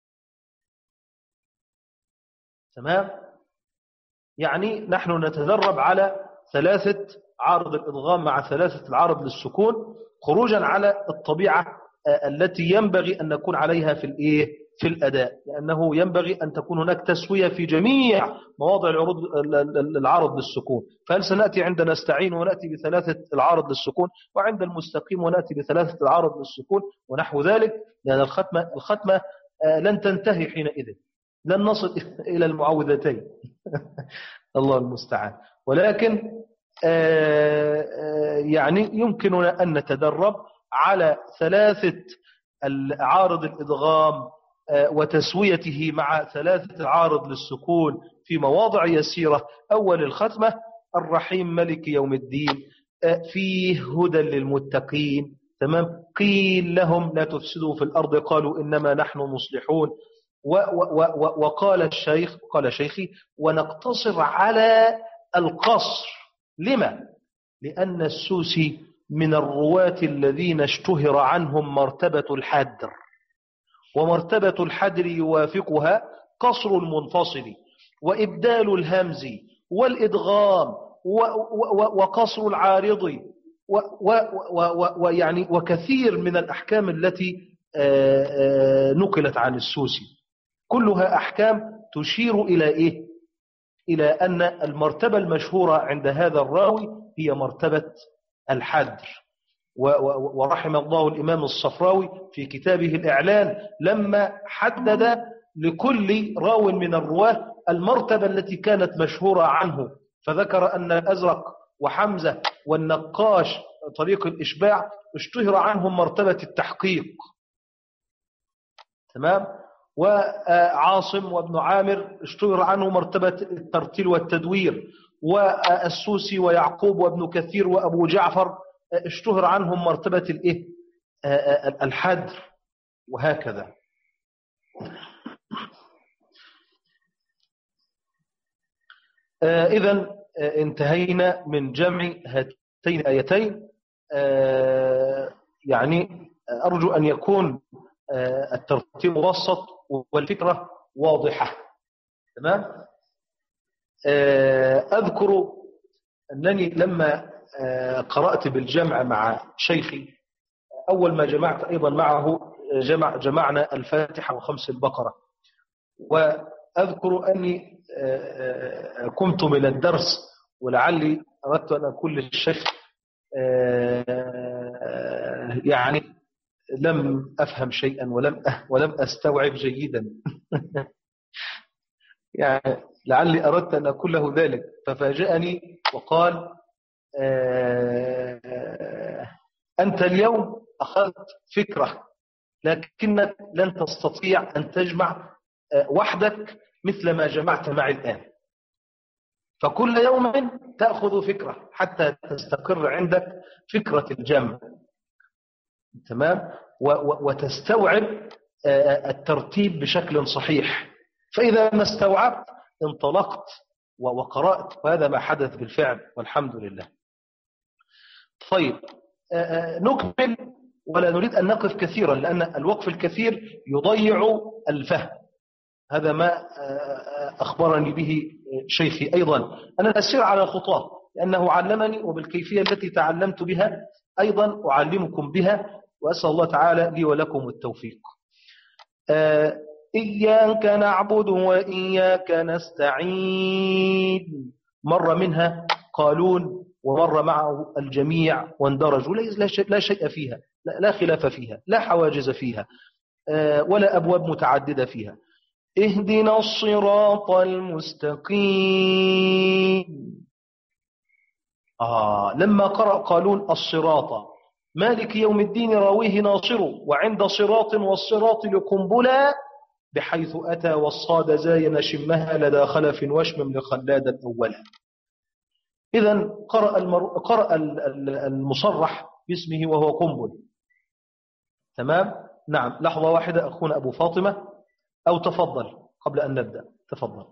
تمام. يعني نحن نتدرب على ثلاثة عارض الإدغام مع ثلاثة العارض للسكون خروجا على الطبيعة التي ينبغي أن نكون عليها في الأداء، لأنه ينبغي أن تكون هناك تسوية في جميع مواضع العارض للسكون. فهل سنأتي عند نستعين ونأتي بثلاثة العارض للسكون، وعند المستقيم ونأتي بثلاثة العارض للسكون ونحو ذلك، لأن الختمة لن تنتهي حينئذ، لن نصل إلى المعوذتين الله المستعان. ولكن يعني يمكننا أن نتدرب على ثلاثة عارض الإدغام وتسويته مع ثلاثة العارض للسكون في مواضع يسيرة. أول الختمة الرحيم ملك يوم الدين فيه هدى للمتقين. تمام. قيل لهم لا تفسدوا في الأرض قالوا إنما نحن مصلحون. وقال شيخي ونقتصر على القصر. لما؟ لأن السوسي من الرواة الذين اشتهر عنهم مرتبة الحدر، ومرتبة الحدر يوافقها قصر المنفصل وإبدال الهمز والإدغام وقصر العارض ويعني وكثير من الأحكام التي نقلت عن السوسي، كلها أحكام تشير إلى أن المرتبة المشهورة عند هذا الراوي هي مرتبة الحدر. ورحم الله الإمام الصفراوي في كتابه الإعلان لما حدد لكل راو من الرواه المرتبة التي كانت مشهورة عنه، فذكر أن الأزرق وحمزة والنقاش طريق الإشباع اشتهر عنهم مرتبة التحقيق. تمام. وعاصم وابن عامر اشتهر عنه مرتبة الترتيل والتدوير، والسوسي ويعقوب وابن كثير وأبو جعفر اشتهر عنهم مرتبة الحدر، وهكذا. إذن انتهينا من جمع هاتين الآيتين. يعني أرجو أن يكون الترتيب مبسط والفكرة واضحة. تمام. أذكر أنني لما قرأت بالجمع مع شيخي أول ما جمعت أيضا معه جمعنا الفاتحة وخمس البقرة، وأذكر أني قمت من الدرس ولعلي أردت أن أقول للشيخ يعني لم أفهم شيئا ولم أستوعب جيدا يعني لعلي أردت أن أقول له ذلك، ففاجأني وقال أنت اليوم أخذت فكرة لكنك لن تستطيع أن تجمع وحدك مثل ما جمعت معي الآن. فكل يوم تأخذ فكرة حتى تستقر عندك فكرة الجمع. تمام. وتستوعب الترتيب بشكل صحيح. فإذا ما استوعبت انطلقت وقرأت، وهذا ما حدث بالفعل والحمد لله. طيب نكمل ولا نريد أن نقف كثيرا، لأن الوقف الكثير يضيع الفهم. هذا ما أخبرني به شيخي أيضا. أنا أسير على خطاه لأنه علمني، وبالكيفية التي تعلمت بها أيضا أعلمكم بها، وأسأل الله تعالى لي ولكم التوفيق. إياك نعبد وإياك نستعين، مر منها قالون ومر معه الجميع واندرجوا، لا شيء فيها، لا خلاف فيها، لا حواجز فيها، ولا أبواب متعددة فيها. اهدنا الصراط المستقيم. لما قرأ قالون الصراط مالك يوم الدين راويه ناصر، وعند صراط والصراط لقنبلا، بحيث أتى والصاد زاين شمها لدى خلف وشمم لخلاد الأولى. إذن قرأ المصرح باسمه وهو قنبل. تمام. نعم، لحظة واحدة أخونا أبو فاطمة، أو تفضل قبل أن نبدأ، تفضل.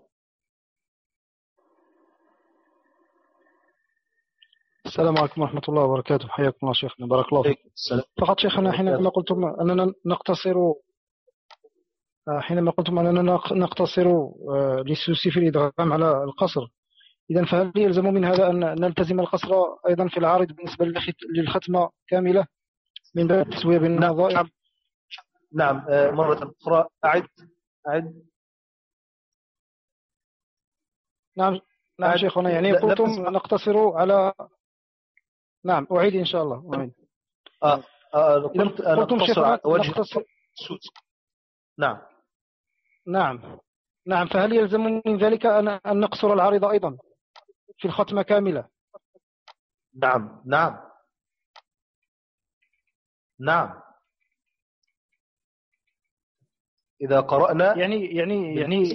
السلام عليكم ورحمة الله وبركاته. حياكم الله شيخنا، بارك الله فيك. فقط شيخنا حينما قلتم أننا نقتصر للسوسي في الإدغام على القصر، إذن فهل يلزم من هذا أن نلتزم القصر أيضا في العارض بالنسبة للختمة كاملة من باب التسوية بين النظائر؟ نعم. مرة أخرى أعد. نعم شيخنا، يعني قلتم نقتصر على. نعم أعيد إن شاء الله. أعيد. قلتم نقتصر على وجه السوس. نعم. فهل يلزم من ذلك أن نقصر العارضة أيضا في الختمة كاملة؟ نعم. إذا قرأنا يعني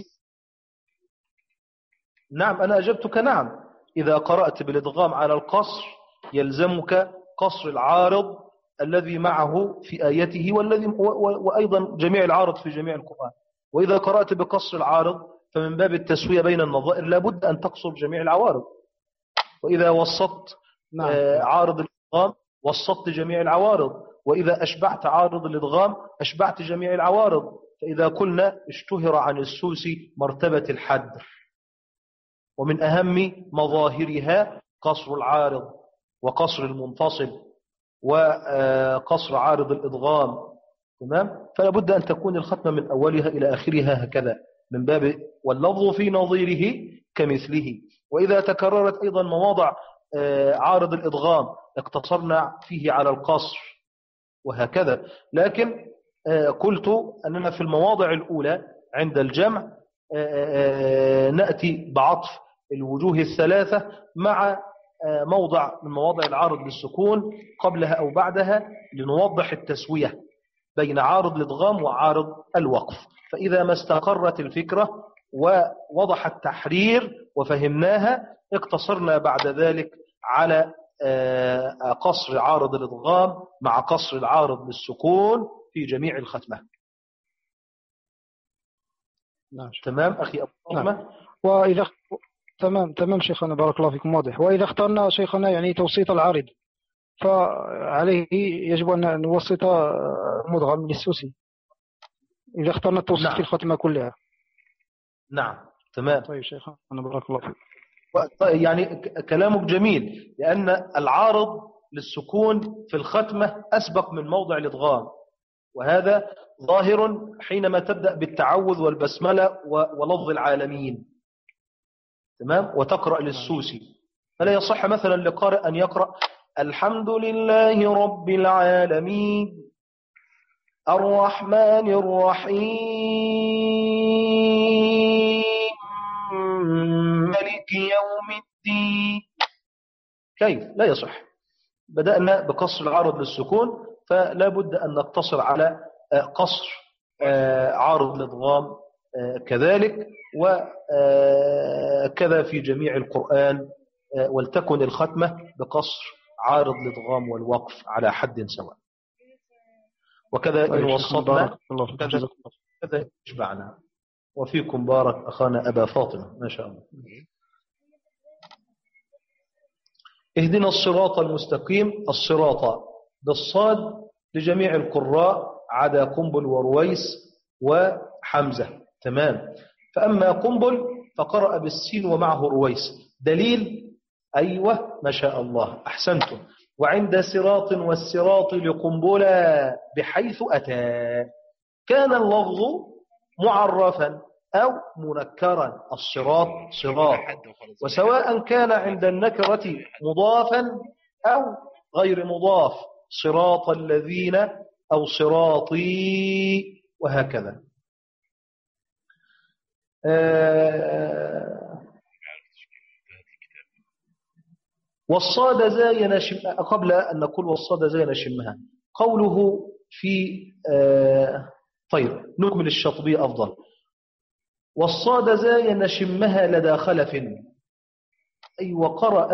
نعم، أنا أجبتك نعم. إذا قرأت بالإدغام على القصر يلزمك قصر العارض الذي معه في آيته وأيضا جميع العارض في جميع القرآن. وإذا قرأت بقصر العارض فمن باب التسوية بين النظائر لابد أن تقصر جميع العوارض. وإذا وسطت عارض الإدغام وسطت جميع العوارض، وإذا أشبعت عارض الإدغام أشبعت جميع العوارض. فإذا قلنا اشتهر عن السوسي مرتبة الحدر، ومن أهم مظاهرها قصر العارض وقصر المنفصل وقصر عارض الإدغام. تمام. فلا بد أن تكون الختمة من أولها إلى آخرها هكذا، من باب واللفظ في نظيره كمثله. وإذا تكررت أيضا مواضع عارض الإدغام اقتصرنا فيه على القصر وهكذا. لكن قلت أننا في المواضع الأولى عند الجمع نأتي بعطف الوجوه الثلاثة مع موضع من مواضع العارض للسكون قبلها أو بعدها، لنوضح التسوية بين عارض الإدغام وعارض الوقف. فإذا ما استقرت الفكرة ووضح التحرير وفهمناها اقتصرنا بعد ذلك على قصر عارض الإدغام مع قصر العارض للسكون في جميع الختمة. تمام أخي أبو فاطمة. وإذا تمام شيخنا، بارك الله فيكم، واضح. وإذا اخترنا شيخنا يعني توسيط العارض فعليه يجب أن نوسط مدغم للسوسي إذا اخترنا التوسيط في الختمة كلها. نعم تمام. طيب شيخنا بارك الله فيك. يعني كلامك جميل، لأن العارض للسكون في الختمة أسبق من موضع الإدغام، وهذا ظاهر حينما تبدأ بالتعوذ والبسملة ولفظ العالمين. تمام. وتقرأ للسوسي، فلا يصح مثلا لقارئ أن يقرأ الحمد لله رب العالمين الرحمن الرحيم ملك يوم الدين. كيف؟ لا يصح. بدأنا بقصر العارض للسكون، فلا بد أن نقتصر على قصر عارض الإدغام كذلك، وكذا في جميع القرآن. ولتكن الختمة بقصر عارض الادغام والوقف على حد سواء. وكذا إن وصلنا كذا يشبعنا. وفيكم بارك أخانا أبا فاطمة ما شاء الله. اهدنا الصراط المستقيم. الصراط بالصاد لجميع القراء عدا قنبل ورويس وحمزة. تمام. فأما قنبل فقرأ بالسين ومعه رويس. دليل؟ أيوة ما شاء الله أحسنتم. وعند صراط والصراط لقنبلا بحيث أتى كان اللفظ معرفا أو منكرا. الصراط صراط، وسواء كان عند النكرة مضافا أو غير مضاف. صراط الذين أو صراطي وهكذا. والصاد زاين شمها. قبل أن نقول والصاد زاين شمها، قوله في طيب نكمل الشاطبية أفضل. والصاد زاين شمها لدى خلف. أي وقرأ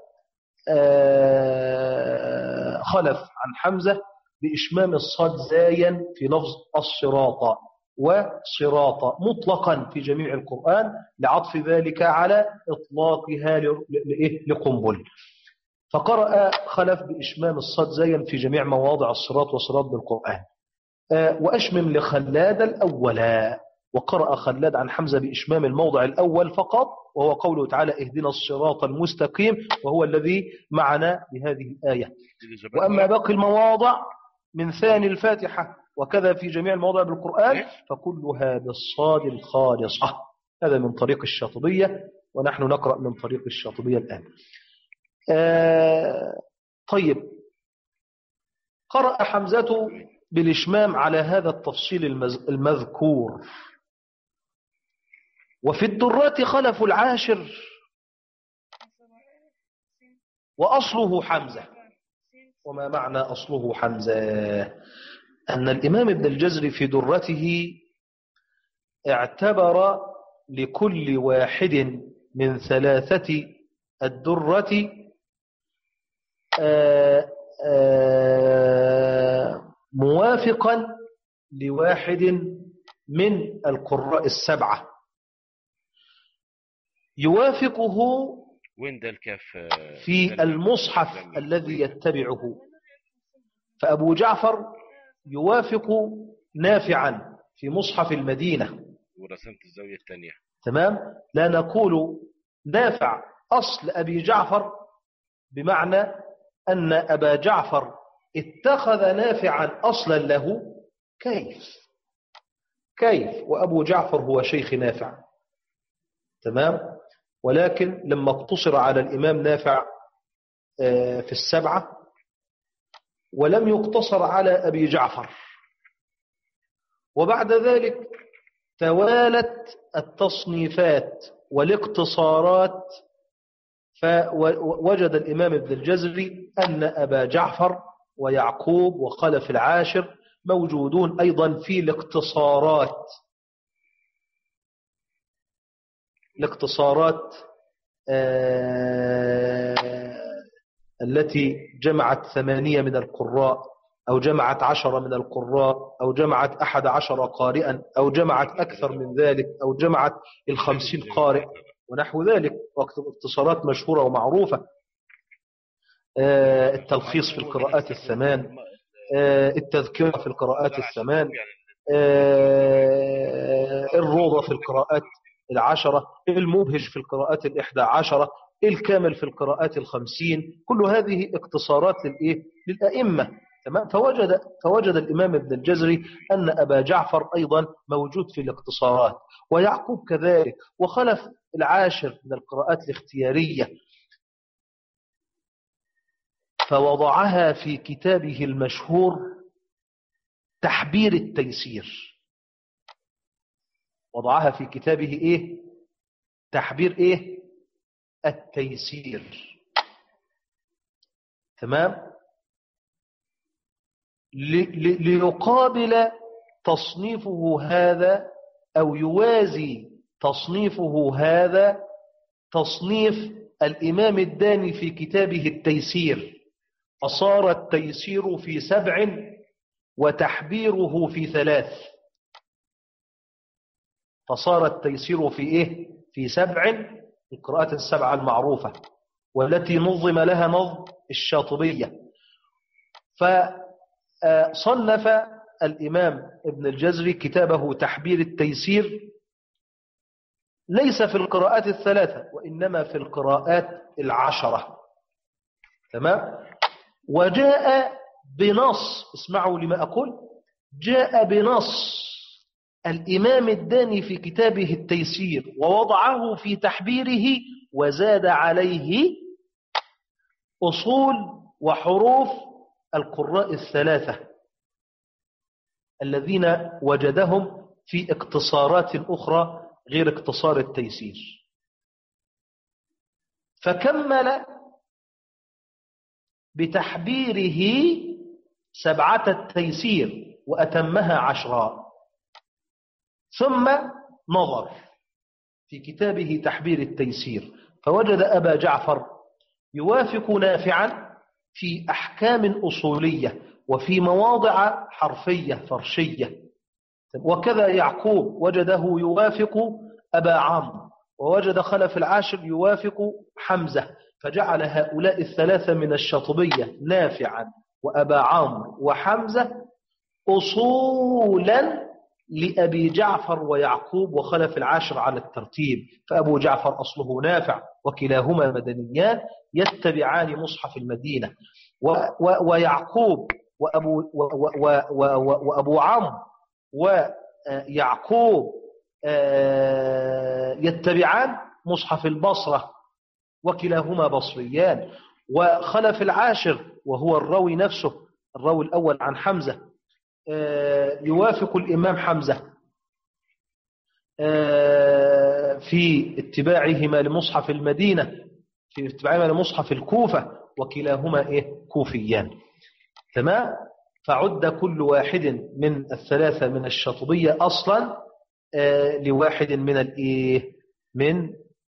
خلف عن حمزة بإشمام الصاد زاين في لفظ الصراط وصراط مطلقا في جميع القرآن لعطف ذلك على إطلاقها لقنبل. فقرأ خلف بإشمام الصاد زاين في جميع مواضع الصراط وصراط بالقرآن. وأشمم لخلاد الأول. وقرأ خلاد عن حمزة بإشمام الموضع الأول فقط، وهو قوله تعالى اهدنا الصراط المستقيم، وهو الذي معنا بهذه الآية. وأما باقي المواضع من ثاني الفاتحة وكذا في جميع المواضع بالقرآن فكلها بالصاد الخالصة. هذا من طريق الشاطبية، ونحن نقرأ من طريق الشاطبية الآن. طيب، قرأ حمزة بالإشمام على هذا التفصيل المذكور. وفي الدرات خلف العاشر وأصله حمزة. وما معنى أصله حمزة؟ أن الإمام ابن الجزري في درته اعتبر لكل واحد من ثلاثة الدرة موافقا لواحد من القراء السبعة يوافقه في المصحف الذي يتبعه. فأبو جعفر يوافق نافعا في مصحف المدينة. ورسمت الزاوية الثانية. تمام. لا نقول نافع أصل أبي جعفر بمعنى أن أبا جعفر اتخذ نافعا أصلا له. كيف وأبو جعفر هو شيخ نافع. تمام. ولكن لما اقتصر على الإمام نافع في السبعة ولم يقتصر على أبي جعفر، وبعد ذلك توالت التصنيفات والاقتصارات، فوجد الإمام ابن الجزري أن أبا جعفر ويعقوب وخلف العاشر موجودون أيضا في الاقتصارات التي جمعت 8 من القراء أو جمعت 10 من القراء أو جمعت 11 قارئا أو جمعت أكثر من ذلك أو جمعت 50 قارئ ونحو ذلك. اختصارات مشهورة ومعروفة. التلخيص في القراءات الثمان، التذكرة في القراءات الثمان، الروضة في القراءات 10، المبهج في القراءات 11، الكامل في القراءات 50. كل هذه اقتصارات للأئمة. تمام. فوجد الإمام ابن الجزري أن أبا جعفر أيضا موجود في الاقتصارات، ويعقوب كذلك، وخلف العاشر من القراءات الاختيارية. فوضعها في كتابه المشهور تحبير التيسير. وضعها في كتابه تحبير التيسير. تمام. ليقابل تصنيفه هذا أو يوازي تصنيفه هذا تصنيف الإمام الداني في كتابه التيسير، فصار التيسير في 7 وتحبيره في 3. فصار التيسير في إيه؟ في 7، القراءات ال7 المعروفة والتي نظم لها نظم الشاطبية. فصنف الإمام ابن الجزري كتابه تحبير التيسير ليس في القراءات ال3 وإنما في القراءات ال10. تمام؟ وجاء بنص، اسمعوا لما أقول، جاء بنص الإمام الداني في كتابه التيسير ووضعه في تحبيره وزاد عليه أصول وحروف القراء ال3 الذين وجدهم في اقتصارات أخرى غير اقتصار التيسير، فكمل بتحبيره 7 التيسير وأتمها 10. ثم نظر في كتابه تحبير التيسير فوجد أبا جعفر يوافق نافعا في أحكام أصولية وفي مواضع حرفية فرشية، وكذا يعقوب وجده يوافق أبا عمرو، ووجد خلف العاشر يوافق حمزة، فجعل هؤلاء ال3 من الشاطبية نافعا وأبا عمرو وحمزة أصولا لأبي جعفر ويعقوب وخلف العاشر على الترتيب. فأبو جعفر أصله نافع وكلاهما مدنيان يتبعان مصحف المدينة، ويعقوب وأبو عمرو ويعقوب يتبعان مصحف البصرة وكلاهما بصريان. وخلف العاشر وهو الراوي نفسه، الراوي الأول عن حمزة، يوافق الإمام حمزة في اتباعهما لمصحف المدينة، في اتباعهما لمصحف الكوفة، وكلاهما كوفيان. تمام؟ فعد كل واحد من ال3 من الشاطبية أصلا لواحد من من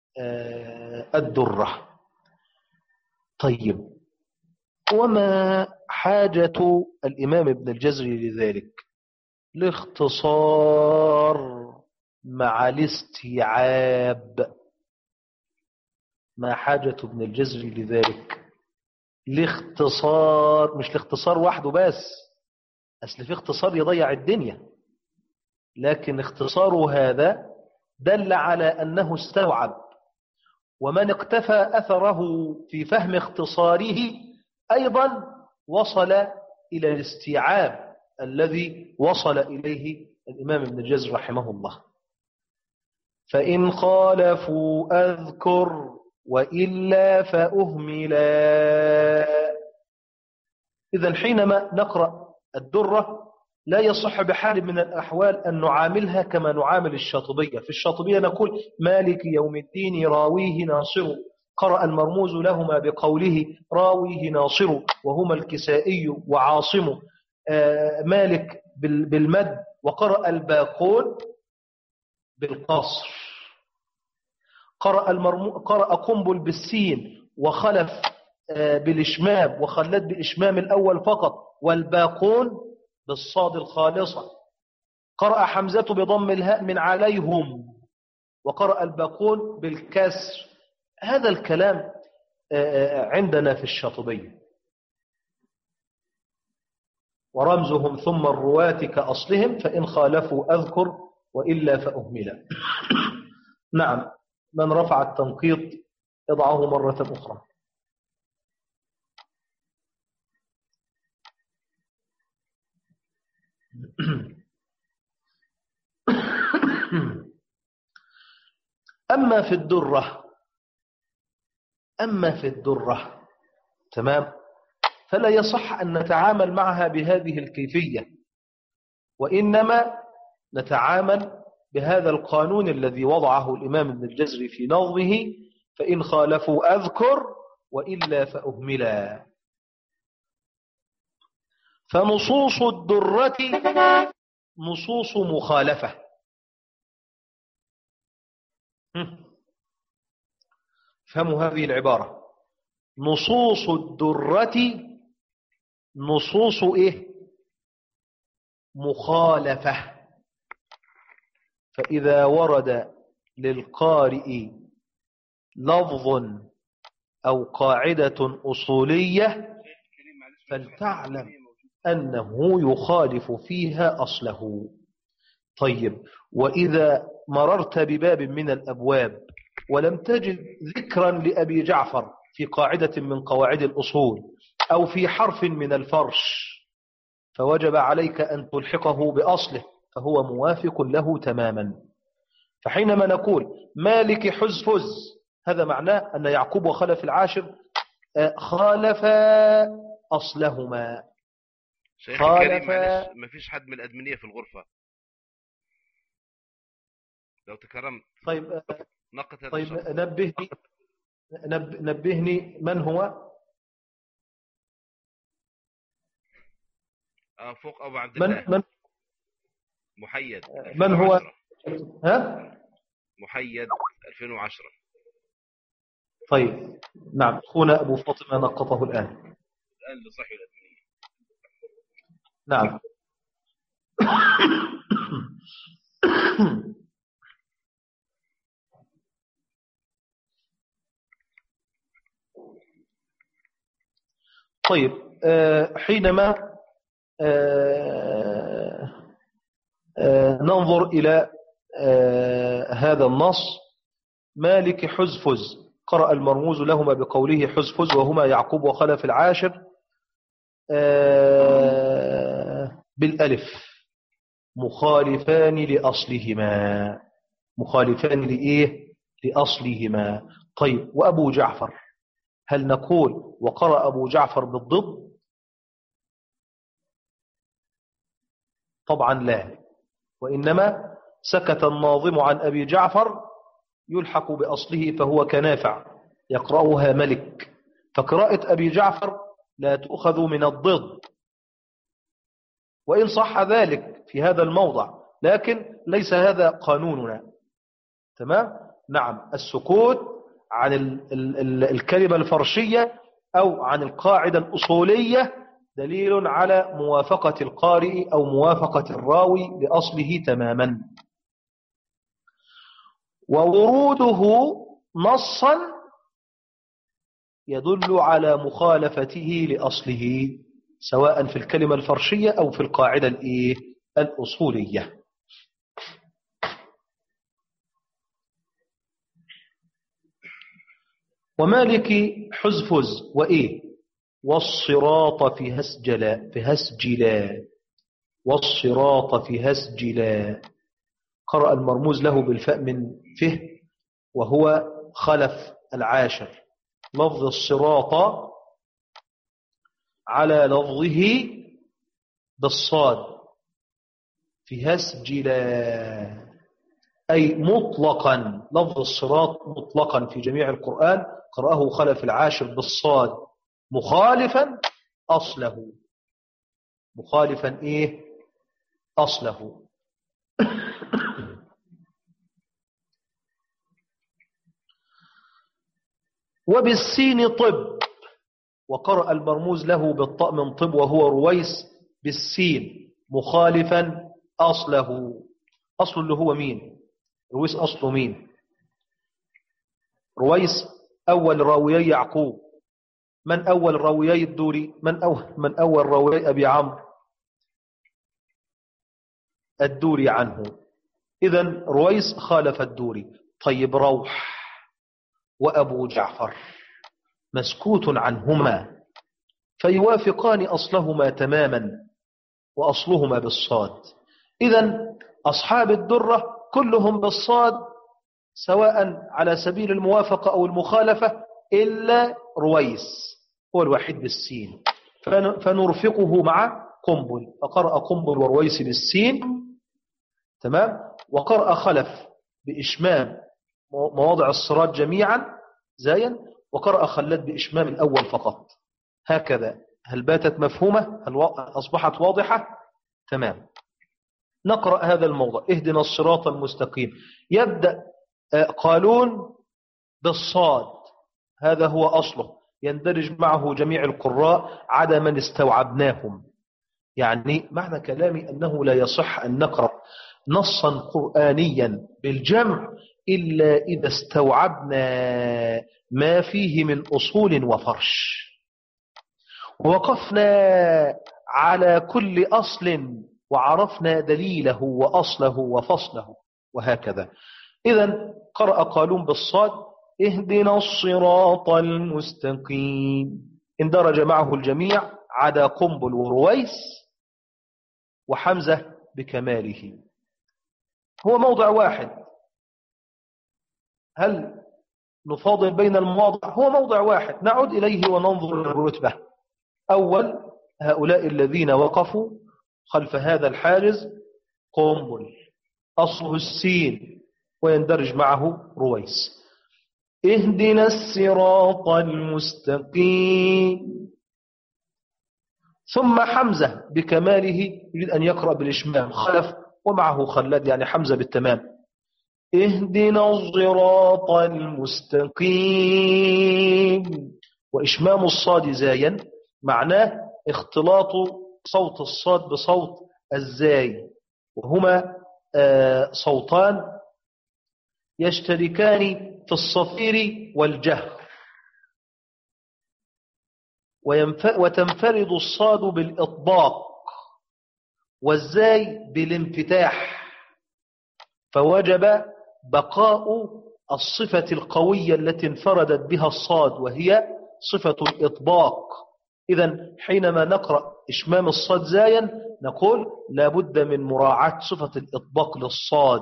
الدرة. طيب، وما حاجة الإمام ابن الجزري لذلك؟ الاختصار مع الاستيعاب. ما حاجة ابن الجزري لذلك؟ الاختصار، مش الاختصار وحده بس، أصل في اختصار يضيع الدنيا، لكن اختصاره هذا دل على أنه استوعب، ومن اقتفى أثره في فهم اختصاره أيضا وصل إلى الاستيعاب الذي وصل إليه الإمام ابن الجزري رحمه الله. فإن خالفوا أذكر وإلا فأهملا. إذن حينما نقرأ الدرة لا يصح بحال من الأحوال أن نعاملها كما نعامل الشاطبية. في الشاطبية نقول مالك يوم الدين راويه ناصر، قرأ المرموز لهما بقوله راويه ناصر، وهما الكسائي وعاصم. مالك بالمد، وقرأ الباقون بالقصر. قرأ قنبل بالسين، وخلف بالإشمام، وخلد بالإشمام الأول فقط، والباقون بالصاد الخالصة. قرأ حمزة بضم الهاء من عليهم، وقرأ الباقون بالكسر. هذا الكلام عندنا في الشاطبية. ورمزهم ثم الرواة كأصلهم، فإن خالفوا أذكر وإلا فأهملا. نعم، من رفع التنقيط يضعه مرة أخرى. أما في الدرة تمام، فلا يصح أن نتعامل معها بهذه الكيفية، وإنما نتعامل بهذا القانون الذي وضعه الإمام ابن الجزري في نظمه: فإن خالفوا أذكر وإلا فأهملا. فنصوص الدرة نصوص مخالفة، فهموا هذه العبارة. نصوص الدرة نصوص إيه؟ مخالفة. فإذا ورد للقارئ لفظ أو قاعدة أصولية فلتعلم أنه يخالف فيها أصله. طيب، وإذا مررت بباب من الأبواب ولم تجد ذكرا لأبي جعفر في قاعدة من قواعد الأصول أو في حرف من الفرش فوجب عليك أن تلحقه بأصله، فهو موافق له تماما. فحينما نقول مالك حزفز، هذا معناه أن يعقوب وخلف العاشر خالف أصلهما. شيخ الكريم معلش، ما فيش حد من الأدمنية في الغرفة لو تكرمت. طيب نقط هذا طيب الشخص. نبهني من هو؟ فوق أبو عبد الله. من محيد 2010. من هو؟ ها؟ محيد 2010. طيب نعم، أخونا أبو فاطمة نقطه الآن لصحي الأدمنية. نعم. طيب، حينما ننظر إلى هذا النص مالك حزفز، قرأ المرموز لهما بقوله حزفز وهما يعقوب وخلف العاشر بالألف، مخالفان لأصلهما. مخالفان لإيه؟ لأصلهما. طيب، وأبو جعفر، هل نقول وقرأ أبو جعفر بالضد؟ طبعا لا، وإنما سكت الناظم عن أبي جعفر يلحق بأصله، فهو كنافع يقرأها ملك. فقراءة أبي جعفر لا تؤخذ من الضد، وإن صح ذلك في هذا الموضع، لكن ليس هذا قانوننا. تمام؟ نعم، السكوت عن الكلمة الفرشية أو عن القاعدة الأصولية دليل على موافقة القارئ أو موافقة الراوي لأصله تماما. ووروده نصا يدل على مخالفته لأصله، سواء في الكلمة الفرشية أو في القاعدة الأصولية. ومالك حزفز والصراط في هسجلا والصراط في هسجلا، قرأ المرموز له بالفاء من فه وهو خلف العاشر. لفظ الصراط على لفظه بالصاد في هسجلا، أي مطلقا. لفظ الصراط مطلقا في جميع القرآن قرأه خلف العاشر بالصاد مخالفا أصله. مخالفا أصله. وبالسين طب، وقرأ المرموز له بالطاء من طب وهو رويس بالسين مخالفا أصله. أصله اللي هو مين؟ رويس أصله مين؟ رويس أول راويي يعقوب. من أول راويي الدوري؟ من أول راويي أبي عمرو الدوري عنه. إذن رويس خالف الدوري. طيب، روح وأبو جعفر مسكوت عنهما فيوافقان أصلهما تماما، وأصلهما بالصاد. إذن أصحاب الدرة كلهم بالصاد سواء على سبيل الموافقة أو المخالفة، إلا رويس هو الوحيد بالسين، فنرفقه مع قنبل، فقرأ قنبل ورويس بالسين. تمام. وقرأ خلف بإشمام مواضع الصراط جميعا زاين، وقرأ خلاد بإشمام الأول فقط. هكذا. هل باتت مفهومة؟ هل أصبحت واضحة؟ تمام. نقرأ هذا الموضع: اهدنا الصراط المستقيم. يبدأ قالون بالصاد، هذا هو أصله، يندرج معه جميع القراء عدا من استوعبناهم. يعني معنى كلامي أنه لا يصح أن نقرأ نصا قرآنيا بالجمع إلا إذا استوعبنا ما فيه من أصول وفرش، ووقفنا على كل أصل وعرفنا دليله وأصله وفصله وهكذا. إذن قرأ قالون بالصاد اهدنا الصراط المستقيم، اندرج معه الجميع عدا قنبل ورويس وحمزة بكماله. هو موضع واحد، هل نفاضل بين المواضع؟ هو موضع واحد، نعود إليه وننظر للرتبة. أول، هؤلاء الذين وقفوا خلف هذا الحاجز قنبل أصله السين ويندرج معه رويس. اهدنا الصراط المستقيم. ثم حمزة بكماله يريد أن يقرأ بالإشمام، خلف ومعه خلاد يعني حمزة بالتمام. اهدنا الصراط المستقيم، وإشمام الصاد زايا معناه اختلاط صوت الصاد بصوت الزاي، وهما صوتان يشتركان في الصفير والجهر، وتنفرد الصاد بالإطباق والزاي بالانفتاح، فوجب بقاء الصفة القوية التي انفردت بها الصاد وهي صفة الإطباق. إذن حينما نقرأ إشمام الصاد زايا نقول لابد من مراعاة صفة الإطباق للصاد،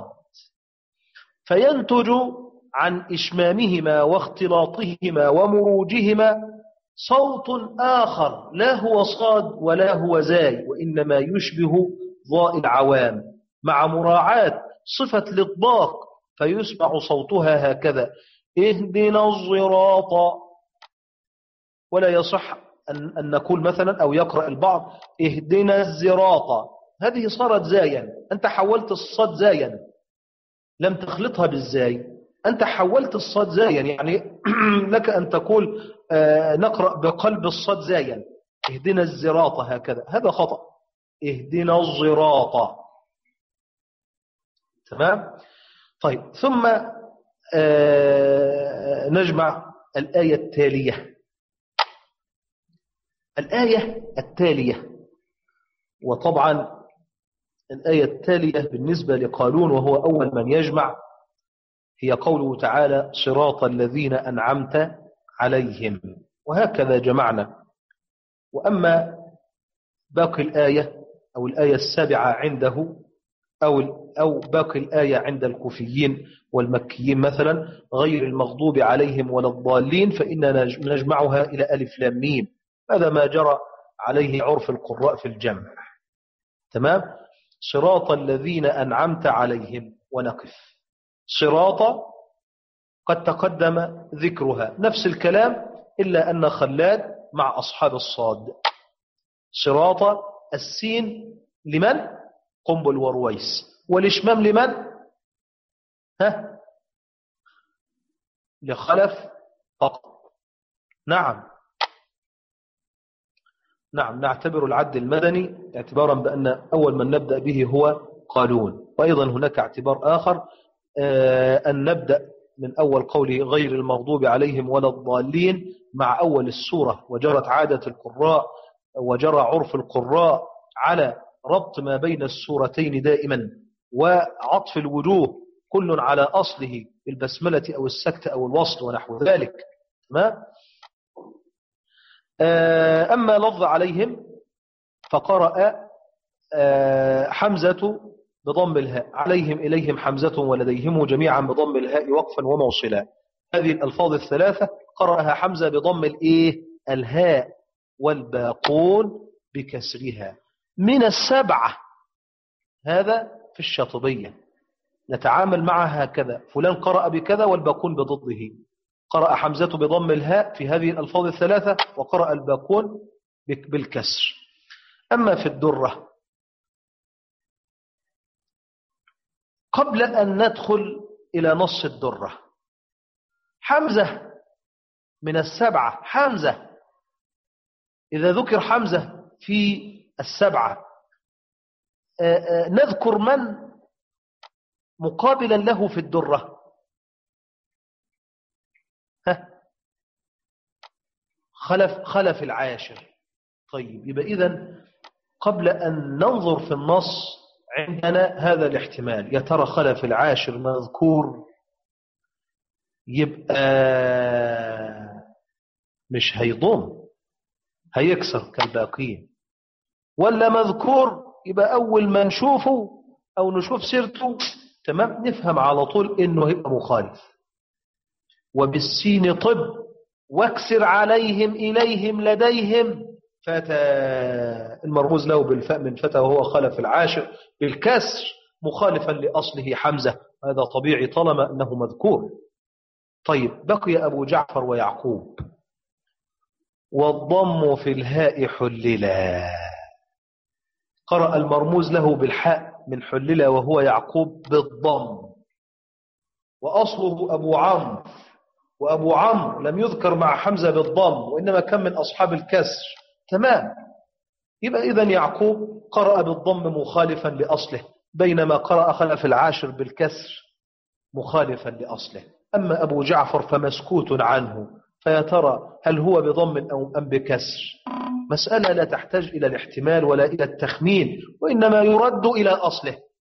فينتج عن إشمامهما واختلاطهما ومروجهما صوت آخر لا هو صاد ولا هو زاي، وإنما يشبه ضاء العوام مع مراعاة صفة الإطباق، فيسمع صوتها هكذا اهدنا الصراط. ولا يصح أن نقول مثلا أو يقرأ البعض اهدنا الزراط، هذه صارت زايا، أنت حولت الصاد زايا، لم تخلطها بالزاي، أنت حولت الصاد زايا، يعني لك أن تقول نقرأ بقلب الصاد زايا اهدنا الزراط هكذا، هذا خطأ، اهدنا الزراط. تمام؟ طيب، ثم نجمع الآية التالية. الآية التالية، وطبعا الآية التالية بالنسبة لقالون وهو أول من يجمع هي قوله تعالى صراط الذين أنعمت عليهم، وهكذا جمعنا. وأما باقي الآية أو الآية السابعة عنده أو باقي الآية عند الكوفيين والمكيين مثلا غير المغضوب عليهم ولا الضالين، فإننا نجمعها إلى ألف لام ميم، هذا ما جرى عليه عرف القراء في الجمع. تمام؟ صراط الذين أنعمت عليهم، ونقف. صراط قد تقدم ذكرها نفس الكلام، إلا أن خلاد مع أصحاب الصاد. صراط السين لمن؟ قنبل ورويس. والإشمام لمن؟ لخلف فقط. نعم، نعتبر العد المدني اعتبارا بأن أول من نبدأ به هو قالون. وأيضا هناك اعتبار آخر، أن نبدأ من أول قوله غير المغضوب عليهم ولا الضالين مع أول السورة، وجرت عادة القراء وجرى عرف القراء على ربط ما بين السورتين دائما وعطف الوجوه كل على أصله بالبسملة أو السكت أو الوصل ونحو ذلك. ما أما لفظ عليهم فقرأ حمزة بضم الهاء، عليهم إليهم حمزة ولديهم جميعا بضم الهاء وقفا وموصلا. هذه الألفاظ الثلاثة قرأها حمزة بضم الهاء، والباقون بكسرها من السبعة. هذا في الشاطبية نتعامل معها هكذا، فلان قرأ بكذا والباقون بضده. قرأ حمزة بضم الهاء في هذه الألفاظ الثلاثة، وقرأ الباقون بالكسر. أما في الدرة، قبل أن ندخل إلى نص الدرة. حمزة من السبعة، حمزة إذا ذكر حمزة في السبعة نذكر من مقابلا له في الدرة؟ خلف العاشر. طيب يبقى إذن قبل أن ننظر في النص عندنا هذا الاحتمال، يا ترى خلف العاشر مذكور يبقى مش هيضم، هيكسر كالباقين، ولا مذكور يبقى أول ما نشوفه أو نشوف سيرته تمام نفهم على طول إنه هيبقى مخالف. وبالسين طب واكسر عليهم إليهم لديهم فتى، المرموز له بالفاء من فتى وهو خلف العاشر بالكسر مخالفا لأصله حمزة، هذا طبيعي طالما أنه مذكور. طيب بقي أبو جعفر ويعقوب. والضم في الهاء حللا، قرأ المرموز له بالحاء من حللا وهو يعقوب بالضم، وأصله أبو عمرو، وأبو عمرو لم يذكر مع حمزة بالضم وإنما كان من أصحاب الكسر. تمام، يبقى إذن يعقوب قرأ بالضم مخالفا لأصله، بينما قرأ خلف العاشر بالكسر مخالفا لأصله. أما أبو جعفر فمسكوت عنه، فيا ترى هل هو بضم أم بكسر؟ مسألة لا تحتاج إلى الاحتمال ولا إلى التخمين، وإنما يرد إلى أصله.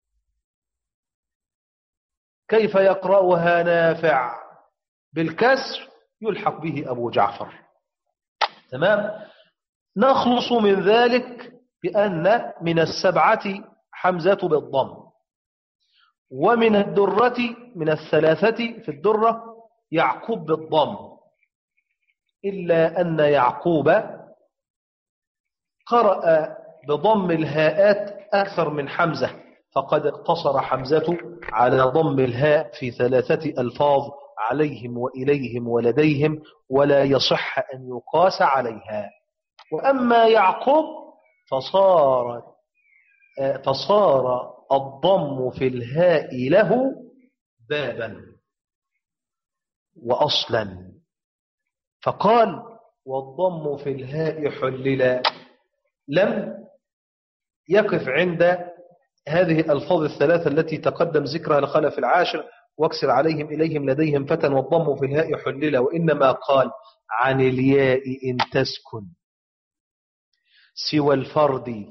كيف يقرأها نافع؟ بالكسر يلحق به أبو جعفر. تمام، نخلص من ذلك بأن من السبعة حمزة بالضم، ومن الدرة من الثلاثة في الدرة يعقوب بالضم، إلا أن يعقوب قرأ بضم الهاءات أكثر من حمزة، فقد اقتصر حمزة على ضم الهاء في 3 ألفاظ عليهم وإليهم ولديهم، ولا يصح أن يقاس عليها. وأما يعقوب فصار الضم في الهاء له بابا وأصلا، فقال والضم في الهاء حللا، لم يقف عند هذه الألفاظ الثلاثة التي تقدم ذكرها لخلف العاشر واكسر عليهم إليهم لديهم فتى والضم في الهاء حللا، وإنما قال عن الياء إن تسكن سوى الفرد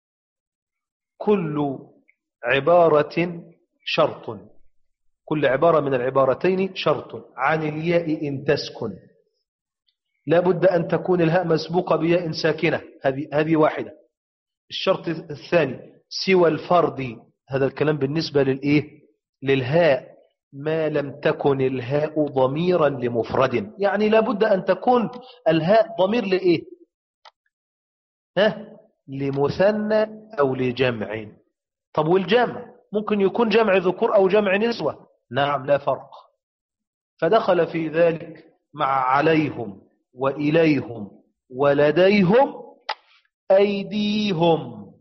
كل عبارة شرط، كل عبارة من العبارتين شرط. عن الياء إن تسكن لابد أن تكون الهاء مسبوقة بياء ساكنة، هذه واحدة. الشرط الثاني سوى الفرد، هذا الكلام بالنسبة للهاء ما لم تكن الهاء ضميرا لمفرد، يعني لابد أن تكون الهاء ضمير لمثنى أو لجمع. طب والجمع ممكن يكون جمع ذكور أو جمع نسوة، نعم لا فرق. فدخل في ذلك مع عليهم وإليهم ولديهم أيديهم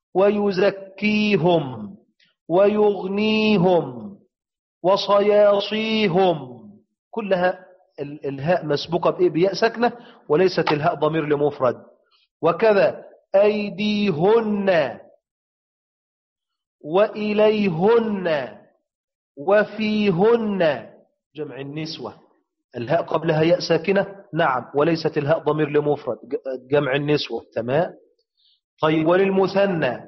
ويزكيهم ويغنيهم وصياصيهم، كلها الهاء مسبوقة بياء سكنة وليست الهاء ضمير لمفرد. وكذا أيديهن وإليهن وفيهن جمع النسوة، الهاء قبلها ياء ساكنة، نعم، وليست الهاء ضمير لمفرد جمع النسوة. تمام. طيب وللمثنى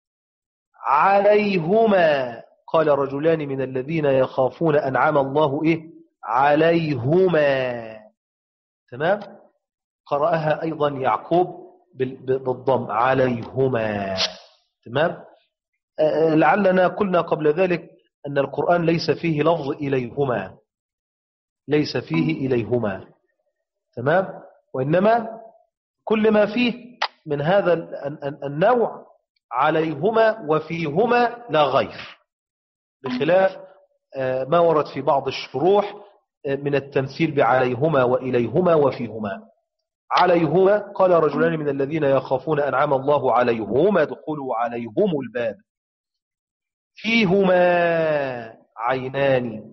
عليهما، قال رجلان من الذين يخافون أنعم الله عليهما. تمام، قرأها أيضا يعقوب بالضم عليهما. تمام. لعلنا قلنا قبل ذلك أن القرآن ليس فيه لفظ إليهما، ليس فيه إليهما. تمام، وإنما كل ما فيه من هذا النوع عليهما وفيهما لا غير، بخلاف ما ورد في بعض الشروح من التمثيل بعليهما وإليهما وفيهما. عليهما قال رجلان من الذين يخافون أنعم الله عليهما دخلوا عليهم الباب. فيهما عينان.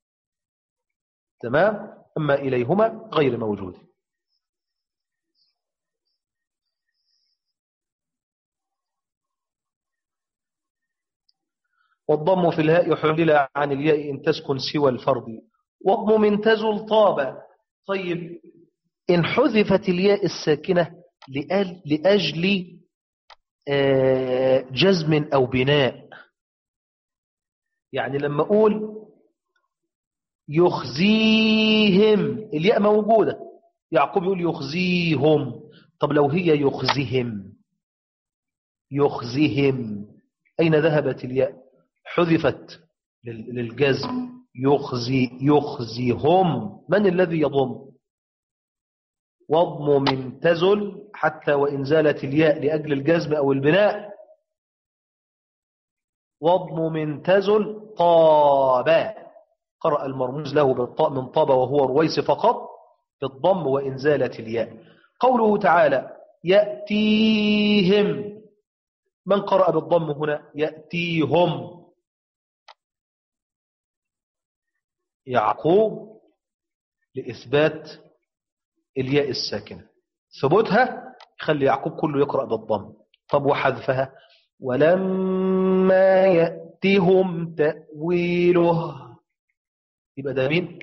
تمام. أما إليهما غير موجود. والضم في الهاء حلل عن الياء إن تسكن سوى الفرد. واضم من تزل طاب. طيب إن حذفت الياء الساكنة لأجل جزم أو بناء، يعني لما أقول يخزيهم الياء موجودة، يعقوب يقول يخزيهم. طب لو هي يخزيهم أين ذهبت الياء؟ حذفت للجزم. يخزيهم. من الذي يضم؟ واضم من تزل حتى وإن زالت الياء لأجل الجزم أو البناء. واضم من تزل طاب. قرأ المرموز له بالطاء من طاب وهو رويس فقط بالضم وإن زالت الياء. قوله تعالى يأتيهم، من قرأ بالضم هنا؟ يأتيهم يعقوب لإثبات الياء الساكنة. ثبوتها يخلي يعقوب كله يقرأ بالضم. طب وحذفها؟ ولما يأتهم تأويله، يبقى ده مين؟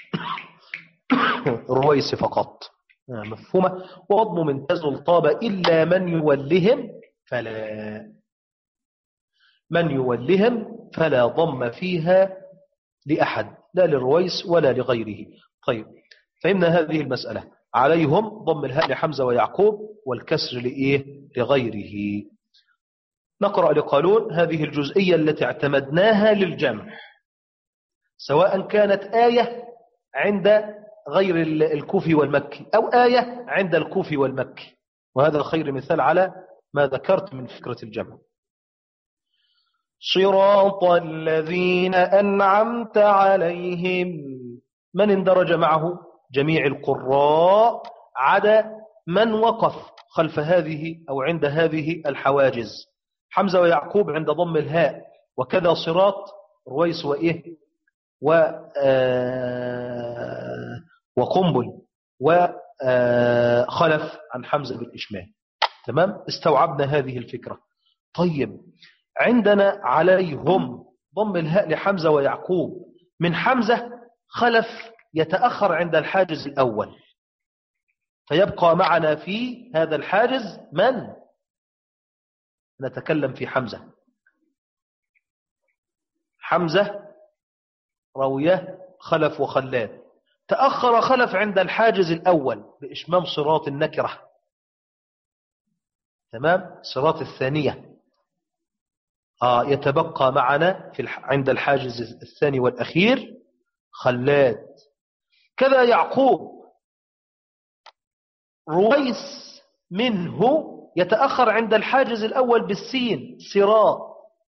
رويس فقط. مفهومة. وضم من تزل طاب إلا من يولهم فلا. من يولهم فلا ضم فيها لأحد، لا للرويس ولا لغيره. طيب فهمنا هذه المسألة. عليهم ضم الهاء لحمزة ويعقوب والكسر لإيه؟ لغيره. نقرأ لقالون هذه الجزئية التي اعتمدناها للجمع، سواء كانت آية عند غير الكوفي والمكي أو آية عند الكوفي والمكي، وهذا خير مثال على ما ذكرت من فكرة الجمع. صراط الذين أنعمت عليهم، من اندرج معه؟ جميع القراء عدا من وقف خلف هذه أو عند هذه الحواجز. حمزة ويعقوب عند ضم الهاء، وكذا صراط رويس وإيه وقنبل وخلف عن حمزة بالإشمال. تمام. استوعبنا هذه الفكرة. طيب عندنا عليهم ضم الهاء لحمزة ويعقوب. من حمزة خلف يتأخر عند الحاجز الأول، فيبقى معنا في هذا الحاجز من؟ نتكلم في حمزة روية خلف وخلاد. تأخر خلف عند الحاجز الأول بإشمام صراط النكرة. تمام. صراط الثانية يتبقى معنا عند الحاجز الثاني والأخير خلاد. كذا يعقوب رويس منه يتأخر عند الحاجز الأول بالسين صراط.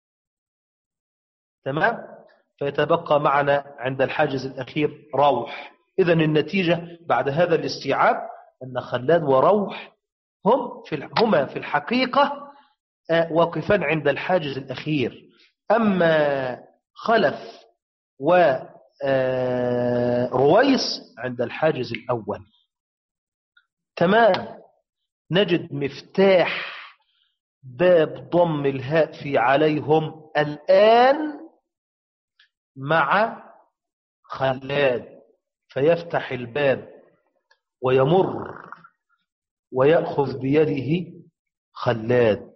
تمام. فيتبقى معنا عند الحاجز الأخير روح. إذن النتيجة بعد هذا الاستيعاب أن خلاد وروح هما في الحقيقة واقفان عند الحاجز الأخير. أما خلف ورويس عند الحاجز الأول. تمام. نجد مفتاح باب ضم الهاء في عليهم الآن مع خلاد، فيفتح الباب ويمر ويأخذ بيده خلاد.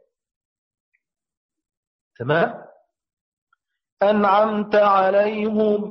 تمام. أنعمت عليهم.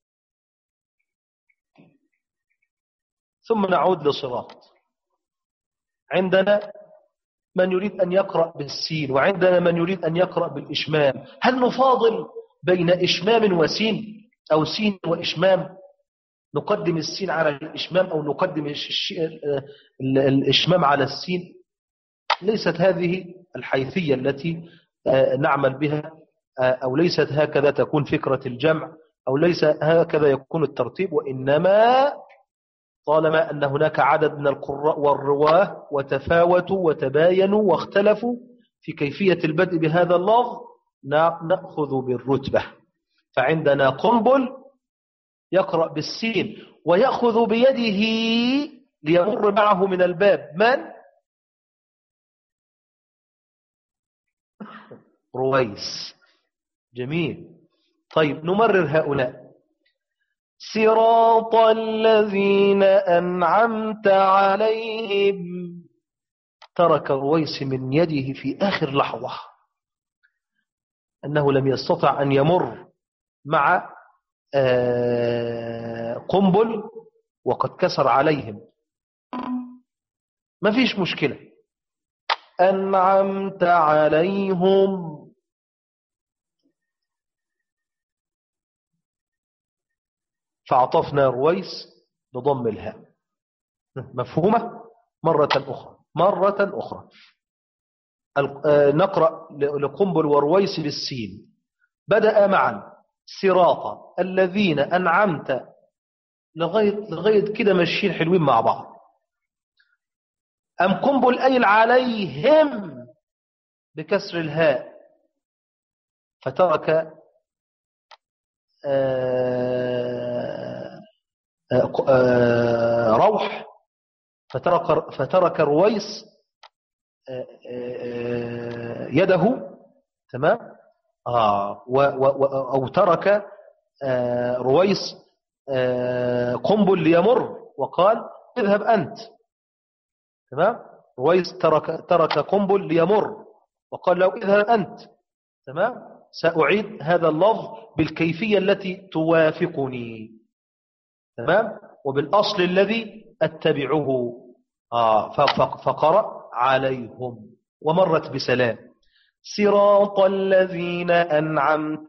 ثم نعود لصراط. عندنا من يريد أن يقرأ بالسين وعندنا من يريد أن يقرأ بالإشمام. هل نفاضل بين إشمام وسين أو سين وإشمام؟ نقدم السين على الإشمام أو نقدم الإشمام على السين؟ ليست هذه الحيثية التي نعمل بها، أو ليست هكذا تكون فكرة الجمع، أو ليس هكذا يكون الترتيب. وإنما طالما أن هناك عدد من القراء والرواه وتفاوتوا وتباينوا واختلفوا في كيفية البدء بهذا اللفظ، نأخذ بالرتبة. فعندنا قنبل يقرأ بالسين ويأخذ بيده ليمر معه من الباب من؟ رويس. جميل. طيب نمرر هؤلاء. صراط الذين أنعمت عليهم. ترك رويس من يده في آخر لحظة أنه لم يستطع أن يمر مع قنبل وقد كسر عليهم. ما فيش مشكلة. أنعمت عليهم فعطفنا رويس بضم الهاء. مفهومة؟ مرة أخرى نقرأ لقنبل ورويس بالسين. بدأ معا صراط الذين أنعمت لغاية كده ماشيين حلوين مع بعض. أم قنبل أيل عليهم بكسر الهاء فترك روح فترك رويس يده. تمام. أو ترك رويس قنبل ليمر وقال اذهب أنت. تمام. رويس ترك قنبل ليمر وقال له اذهب أنت. تمام. سأعيد هذا اللفظ بالكيفية التي توافقني. تمام. وبالأصل الذي أتبعه. فقرأ عليهم ومرت بسلام. صراط الذين أنعمت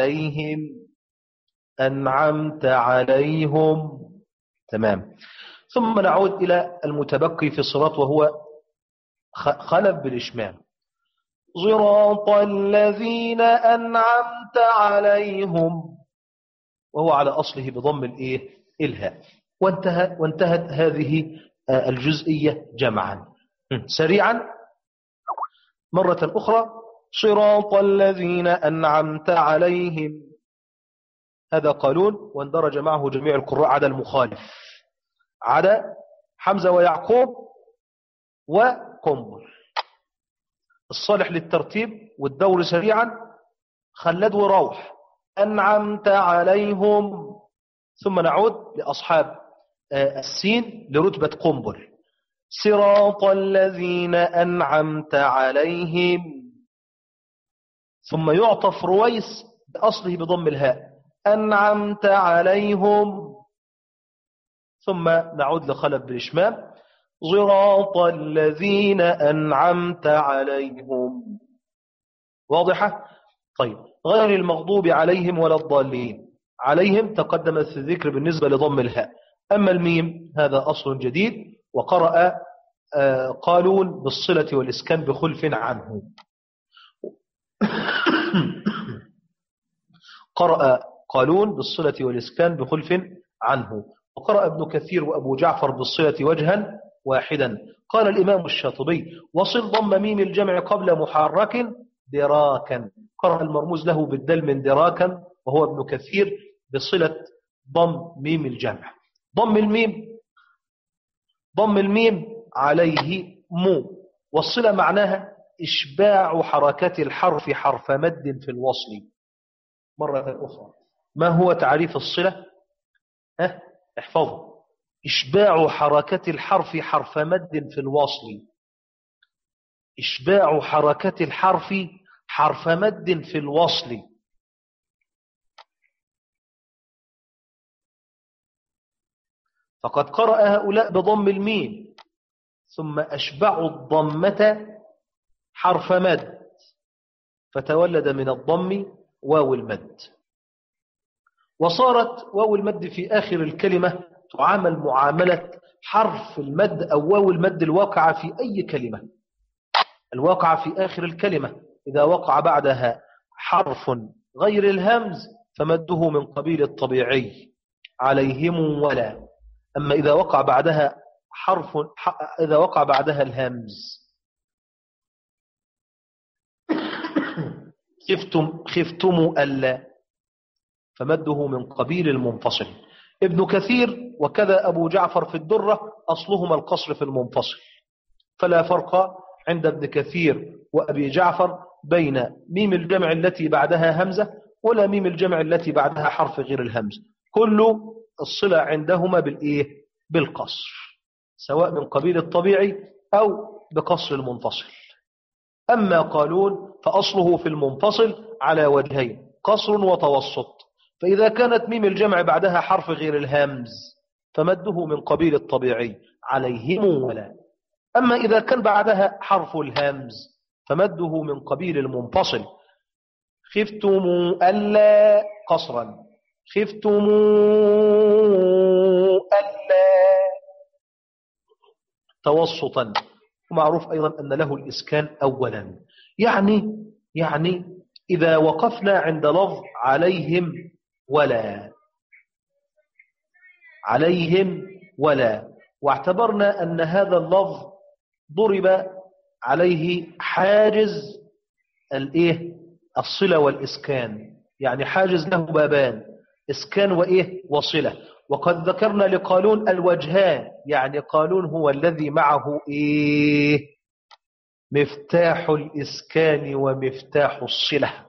عليهم. تمام. ثم نعود إلى المتبقي في الصراط وهو خلف بالإشمام. صراط الذين أنعمت عليهم وهو على أصله بضم الهاء. وانتهت هذه الجزئية جمعا. سريعا مرة أخرى. صراط الذين أنعمت عليهم. هذا قالون واندرج معه جميع القراء عدا المخالف، عدا حمزة ويعقوب وقنبل. الصالح للترتيب والدور سريعا خلد وروح. أنعمت عليهم. ثم نعود لأصحاب السين لرتبة قنبل. صراط الذين أنعمت عليهم. ثم يعطف رويس بأصله بضم الهاء. أنعمت عليهم. ثم نعود لخلف بالإشمام. صراط الذين أنعمت عليهم. واضحة؟ طيب. غير المغضوب عليهم ولا الضالين. عليهم تقدمت في الذكر بالنسبة لضم الهاء. أما الميم هذا أصل جديد. وقرأ قالون بالصلة والإسكان بخلف عنه. قرأ قالون بالصلة والإسكان بخلف عنه. وقرأ ابن كثير وأبو جعفر بالصلة وجها واحدا. قال الإمام الشاطبي وصل ضم ميم الجمع قبل محرك دراكا. قرأ المرموز له بالدل من دراكا وهو ابن كثير بصلة ضم ميم الجمع. ضم الميم عليه مو. والصلة معناها إشباع حركات الحرف حرف مد في الوصل. مرة أخرى. ما هو تعريف الصلة؟ احفظوا. إشباع حركات الحرف حرف مد في الوصل. إشباع حركات الحرف حرف مد في الوصل. فقد قرأ هؤلاء بضم الميم ثم أشبعوا الضمة حرف مد فتولد من الضم واو المد. وصارت واو المد في آخر الكلمة تعامل معاملة حرف المد أو واو المد الواقعة في أي كلمة. الواقعة في آخر الكلمة إذا وقع بعدها حرف غير الهمز فمده من قبيل الطبيعي عليهم ولا. أما إذا وقع بعدها إذا وقع بعدها الهمز خفتم ألا. فمده من قبيل المنفصل. ابن كثير وكذا أبو جعفر في الدرة أصلهما القصر في المنفصل، فلا فرق عند ابن كثير وأبي جعفر بين ميم الجمع التي بعدها همزة ولا ميم الجمع التي بعدها حرف غير الهمزة، كل الصلة عندهما بالقصر، سواء من قبيل الطبيعي أو بقصر المنفصل. أما قالون فأصله في المنفصل على وجهين، قصر وتوسط. فإذا كانت ميم الجمع بعدها حرف غير الهمز فمده من قبيل الطبيعي عليهم ولا. أما إذا كان بعدها حرف الهمز فمده من قبيل المنفصل. خفتم ألا قصرا، خفتم ألا توسطا. ومعروف أيضا أن له الإسكان أولا. يعني إذا وقفنا عند لفظ عليهم ولا، عليهم ولا، واعتبرنا أن هذا اللفظ ضرب عليه حاجز الصلة والإسكان، يعني حاجز له بابان، إسكان وصلة. وقد ذكرنا لقالون الوجهان، يعني قالون هو الذي معه مفتاح الإسكان ومفتاح الصلة.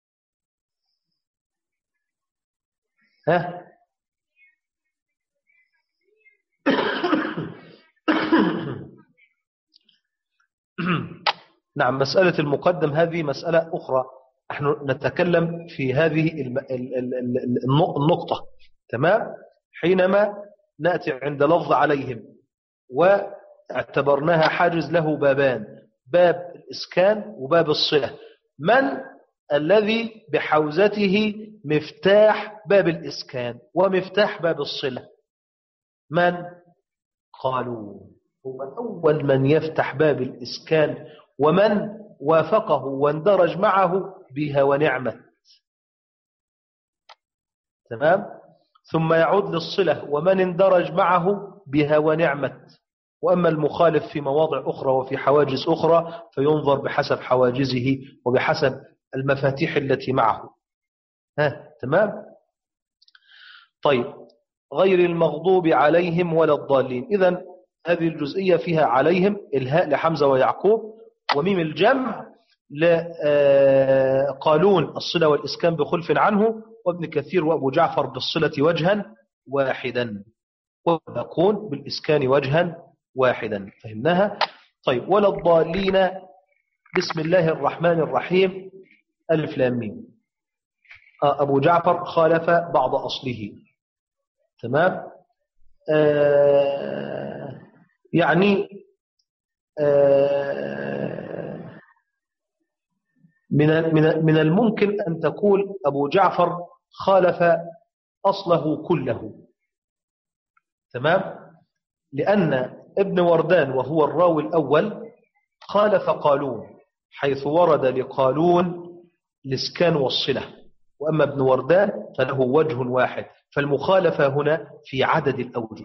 نعم، مسألة المقدم هذه مسألة أخرى، نحن نتكلم في هذه النقطة. تمام. حينما نأتي عند لفظ عليهم واعتبرناها حاجز له بابان، باب الإسكان وباب الصلة، من الذي بحوزته مفتاح باب الإسكان ومفتاح باب الصلة؟ من؟ قالوا هو أول من يفتح باب الإسكان، ومن وافقه واندرج معه بها ونعمة. تمام. ثم يعود للصلة ومن اندرج معه بها ونعمة. وأما المخالف في مواضع أخرى وفي حواجز أخرى فينظر بحسب حواجزه وبحسب المفاتيح التي معه. تمام. طيب، غير المغضوب عليهم ولا الضالين. إذن هذه الجزئية فيها عليهم الهاء لحمزة ويعقوب، وميم الجمع لقالون الصلة والإسكان بخلف عنه، وابن كثير وأبو جعفر بالصلة وجها واحدا، ويكون بالإسكان وجها واحدا. فهمناها؟ طيب، ولا الضالين بسم الله الرحمن الرحيم ألف لام ميم. أبو جعفر خالف بعض أصله. تمام. يعني من الممكن أن تقول أبو جعفر خالف أصله كله. تمام. لأن ابن وردان وهو الراوي الأول خالف قالون، حيث ورد لقالون الإسكان والصلة، وأما ابن وردان فله وجه واحد، فالمخالفة هنا في عدد الأوجه.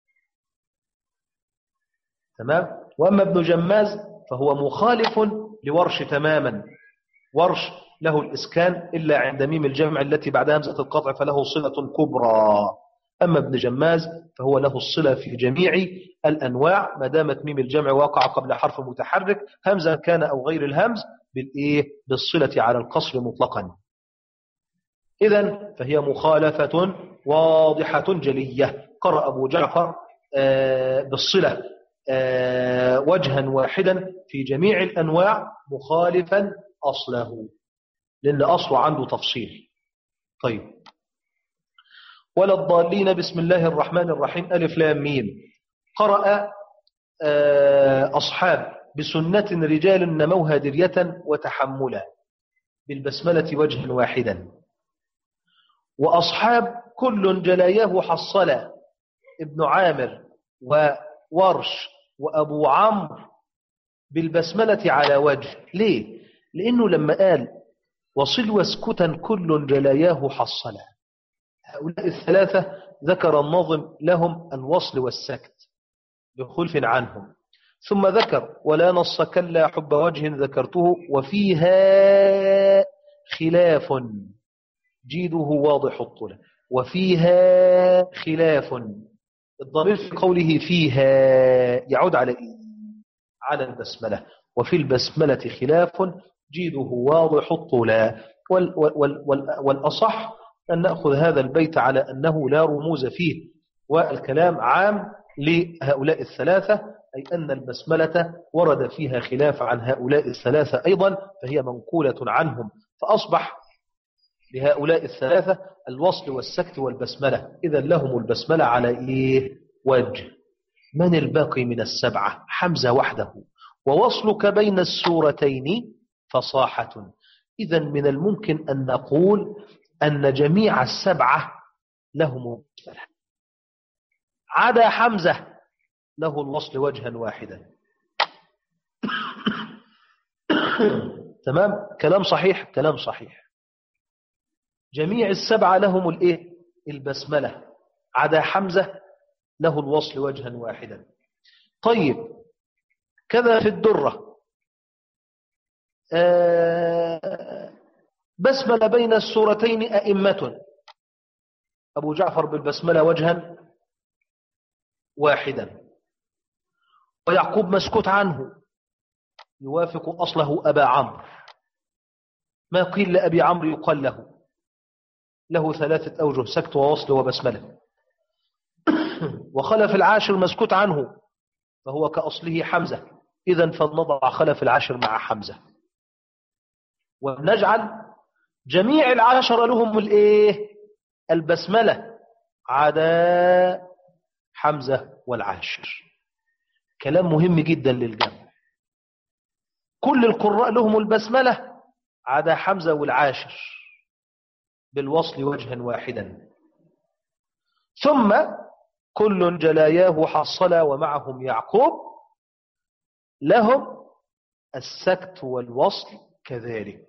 تمام. وأما ابن جماز فهو مخالف لورش تماما، ورش له الإسكان إلا عند ميم الجمع التي بعدها همزة القطع فله صلة كبرى. أما ابن جماز فهو له الصلة في جميع الأنواع ما دامت ميم الجمع واقع قبل حرف متحرك، همزة كان أو غير الهمز، بالصلة على القصر مطلقا. إذن فهي مخالفة واضحة جلية. قرأ أبو جعفر بالصلة وجها واحدا في جميع الأنواع مخالفا أصله، لأن أصله عنده تفصيل. طيب، ولا الضالين بسم الله الرحمن الرحيم ألف لام ميم. قرأ أصحاب بسنة رجال نموها درية وتحملا بالبسملة وجها واحدا. وأصحاب كل جلاياه حصلا، ابن عامر وورش وأبو عمرو بالبسملة على وجه. ليه؟ لأنه لما قال وصل واسكتا كل جلاياه حصلا، هؤلاء الثلاثة ذكر النظم لهم الوصل والسكت بخلف عنهم، ثم ذكر ولا نص كلا حب وجه ذكرته وفيها خلاف جيده واضح الطول. وفيها خلاف، الضمير في قوله فيها يعود على إيه؟ على البسملة. وفي البسملة خلاف جيده واضح الطول. والأصح أن نأخذ هذا البيت على أنه لا رموز فيه، والكلام عام لهؤلاء الثلاثة، أي أن البسملة ورد فيها خلاف عن هؤلاء الثلاثة أيضا، فهي منقولة عنهم، فأصبح لهؤلاء الثلاثة الوصل والسكت والبسملة. إذا لهم البسملة على إيه؟ وجه. من الباقي من السبعة؟ حمزة وحده. ووصلك بين السورتين فصاحة. إذا من الممكن أن نقول أن جميع السبعة لهم البسملة عدا حمزة له الوصل وجها واحدا. تمام، كلام صحيح، كلام صحيح. جميع السبعة لهم الايه؟ البسملة، عدا حمزة له الوصل وجها واحدا. طيب، كذا في الدرة بسمل بين السورتين أئمة، أبو جعفر بالبسملة وجها واحدا. ويعقوب مسكوت عنه، يوافق أصله أبا عمرو، ما قيل لأبي عمرو يقال له ثلاثة أوجه: سكت ووصل وبسملة. وخلف العاشر مسكوت عنه، فهو كأصله حمزة، إذن فلنضع خلف العاشر مع حمزة، ونجعل جميع العشر لهم الإيه؟ البسملة، عدا حمزة والعاشر. كلام مهم جدا للجمع. كل القراء لهم البسملة عدا حمزة والعاشر بالوصل وجها واحدا. ثم كل جلاياه حصلا ومعهم يعقوب لهم السكت والوصل كذلك.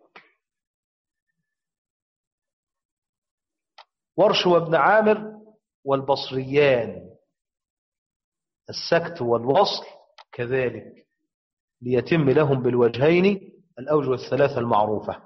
ورش وابن عامر والبصريان السكت والوصل كذلك، ليتم لهم بالوجهين الأوجه الثلاثة المعروفة.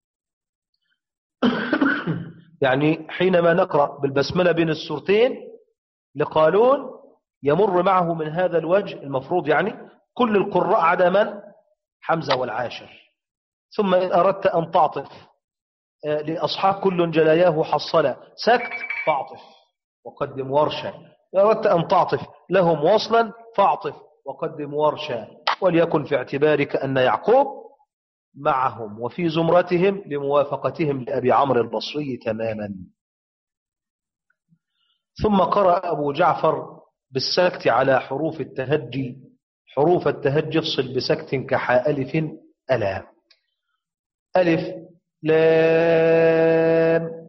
يعني حينما نقرأ بالبسملة بين السورتين لقالون يمر معه من هذا الوجه المفروض، يعني كل القراء عدا من؟ حمزة والعاشر. ثم إن أردت أن تعطف لأصحاب كل جلاياه حصلا سكت فاعطف وقدم ورشا، إن أردت أن تعطف لهم وصلا فاعطف وقدم ورشا، وليكن في اعتبارك أن يعقوب معهم وفي زمرتهم لموافقتهم لأبي عمرو البصري تماما. ثم قرأ أبو جعفر بالسكت على حروف التهجي. حروف التهجي افصل بسكت كحاء ألف ألا، ألف لام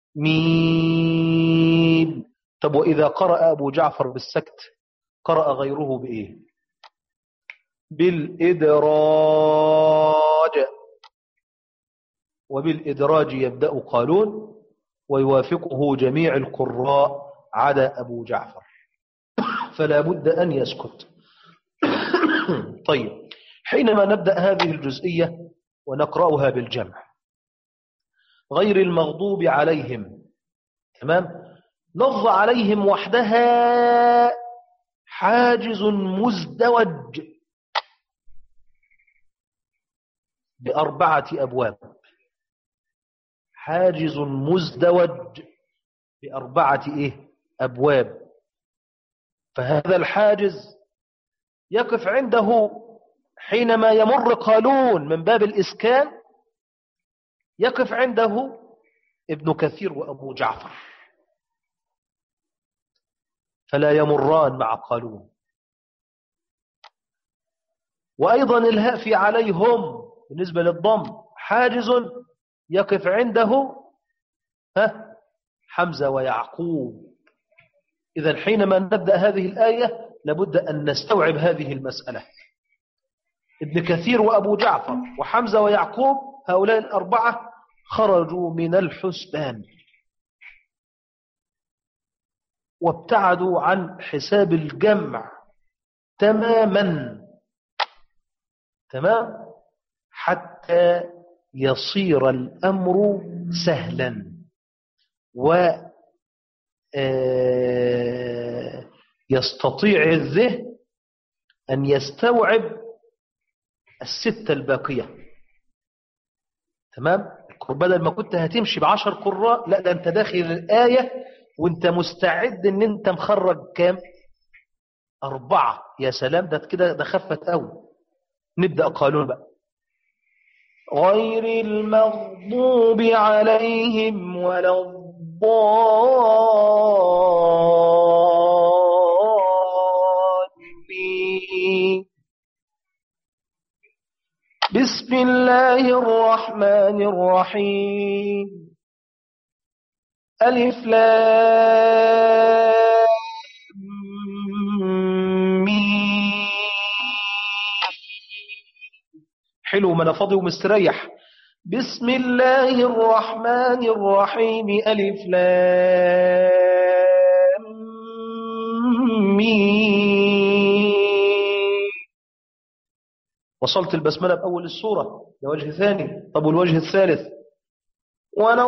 ميم. طب وإذا قرأ أبو جعفر بالسكت قرأ غيره بإيه؟ بالإدراج، وبالإدراج يبدأ قالون ويوافقه جميع القراء عدا أبو جعفر، فلا بد أن يسكت. طيب، حينما نبدأ هذه الجزئية ونقرأها بالجمع: غير المغضوب عليهم، تمام، لفظ عليهم وحدها حاجز مزدوج بأربعة أبواب، حاجز مزدوج بأربعة أبواب. فهذا الحاجز يقف عنده حينما يمر قالون من باب الإسكان، يقف عنده ابن كثير وأبو جعفر، فلا يمران مع قالون. وأيضا الهاء في عليهم بالنسبة للضم حاجز يقف عنده حمزة ويعقوب. إذن حينما نبدأ هذه الآية لابد أن نستوعب هذه المسألة. ابن كثير وأبو جعفر وحمزة ويعقوب هؤلاء الأربعة خرجوا من الحسبان وابتعدوا عن حساب الجمع تماما، تمام، حتى يصير الأمر سهلا. يستطيع الذهن أن يستوعب الستة الباقية. تمام؟ بدل ما كنت هتمشي ب10 قراء، لا ده انت داخل الآية وانت مستعد ان انت مخرج كام؟ 4. يا سلام، ده كده ده خفت قوي. نبدأ قانون بقى. غير المغضوب عليهم ولا الضالين. بسم الله الرحمن الرحيم. ألف لام ميم. حلو، ما انا فاضي ومستريح. بسم الله الرحمن الرحيم. ألف لام ميم. وصلت البسملة بأول السورة، ده وجه ثاني. طب والوجه الثالث؟ ولا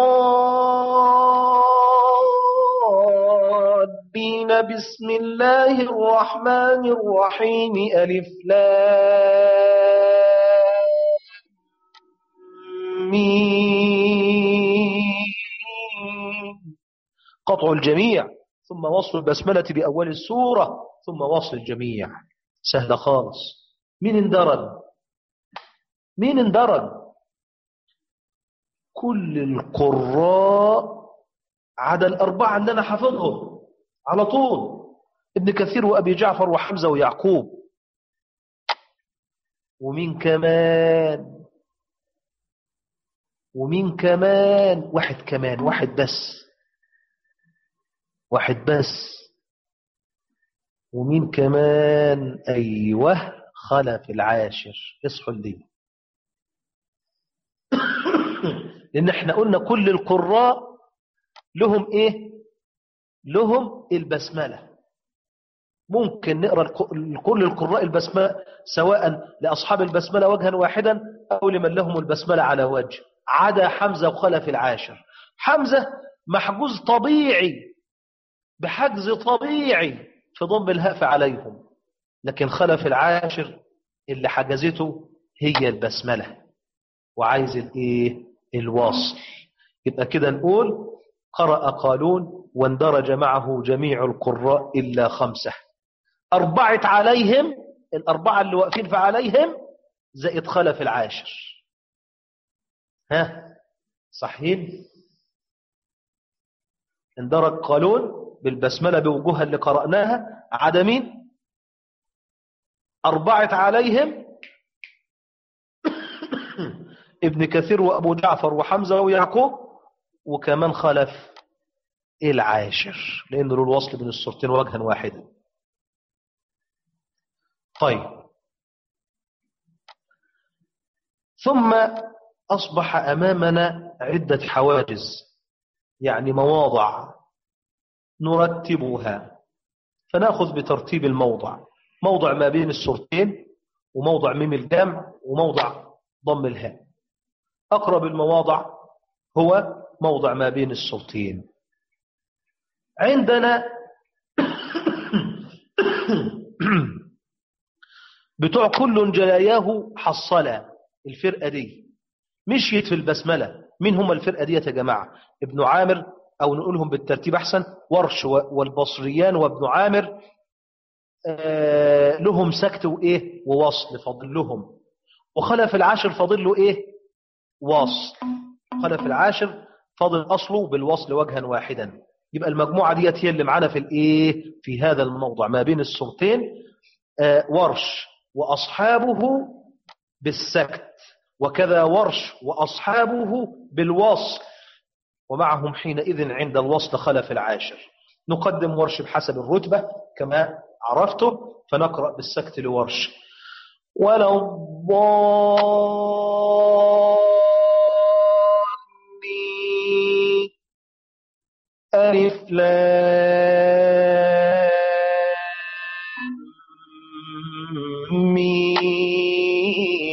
الضالين. بسم الله الرحمن الرحيم. ألف لام ميم. قطع الجميع، ثم وصل البسملة بأول السورة، ثم وصل الجميع. سهل خالص. مين اندرج؟ مين اندرج؟ كل القراء عدا الأربعة اللي أنا حافظهم على طول: ابن كثير وأبي جعفر وحمزة ويعقوب. ومين كمان؟ ومين كمان؟ واحد كمان، واحد بس، واحد بس. ومين كمان؟ أيوه، خلف العاشر. اصحوا لي. لأن احنا قلنا كل القراء لهم ايه؟ لهم البسملة. ممكن نقرأ كل القراء البسملة، سواء لأصحاب البسملة وجها واحدا أو لمن لهم البسملة على وجه، عدا حمزة وخلف العاشر. حمزة محجوز طبيعي بحجز طبيعي في ضم الهاء عليهم، لكن خلف العاشر اللي حجزته هي البسملة وعايز الايه؟ الوصل. يبقى كده نقول: قرأ قالون واندرج معه جميع القراء إلا 5. 4 عليهم، الأربعة اللي واقفين فعليهم زائد خلف العاشر. ها صحيح؟ اندرج قالون بالبسملة بوجوهها اللي قرأناها، عدا مين؟ 4 عليهم ابن كثير وأبو جعفر وحمزة ويعقوب، وكمان خلف العاشر، لأنه له الوصل بين الصورتين وجها واحدا. طيب، ثم أصبح أمامنا عدة حواجز، يعني مواضع نرتبها، فنأخذ بترتيب الموضع: موضع ما بين الصورتين، وموضع ميم الجمع، وموضع ضم الهاء. أقرب المواضع هو موضع ما بين الصورتين. عندنا بتوع كل جلاياه حصلا، الفرقة دي مشيت في البسملة. مين هم الفرقة دي يا جماعة؟ ابن عامر، أو نقولهم بالترتيب أحسن: ورش والبصريان وابن عامر لهم سكت وإيه ووصل فاضل لهم، وخلف العاشر فاضل له إيه؟ وصل. خلف العاشر فاضل أصله بالوصل وجها واحدا. يبقى المجموعة ديت هي اللي معانا في الإيه؟ في هذا الموضع ما بين الصورتين: ورش وأصحابه بالسكت، وكذا ورش وأصحابه بالوصل، ومعهم حينئذ عند الوصل خلف العاشر. نقدم ورش بحسب الرتبة كما عرفته، فنقرأ بالسكت لورش: ولا الضالين. ألف لام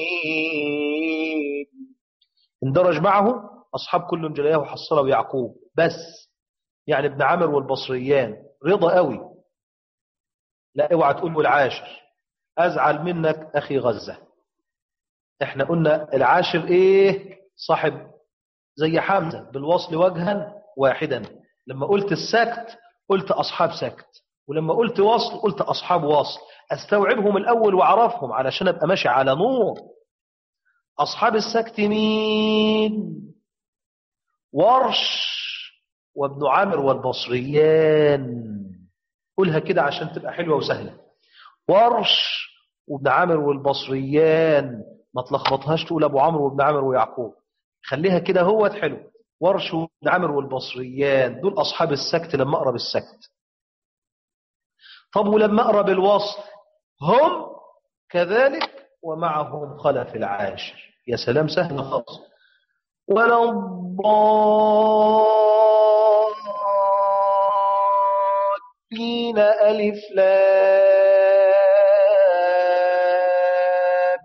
ميم. اندرج معه أصحاب كل جلاياه حصل ويعقوب بس. يعني ابن عامر والبصريان رضا قوي، لا اوعى تقول له العاشر، ازعل منك اخي غزة. احنا قلنا العاشر ايه؟ صاحب زي حمزة بالوصل وجها واحدا. لما قلت السكت قلت اصحاب سكت، ولما قلت وصل قلت اصحاب وصل. استوعبهم الاول واعرفهم علشان ابقى ماشي على نور. اصحاب السكت مين؟ ورش وابن عامر والبصريان. قولها كده عشان تبقى حلوة وسهلة. ورش وابن عامر والبصريان، ما تلخبطهاش تقول ابو عمرو وابن عامر ويعقوب، خليها كده هو حلو. ورش وابن عامر والبصريان دول اصحاب السكت لما اقرا بالسكت. طب ولما اقرا بالوصل؟ هم كذلك ومعهم خلف العاشر. يا سلام، سهل خالص. ولا الضالين ألف لام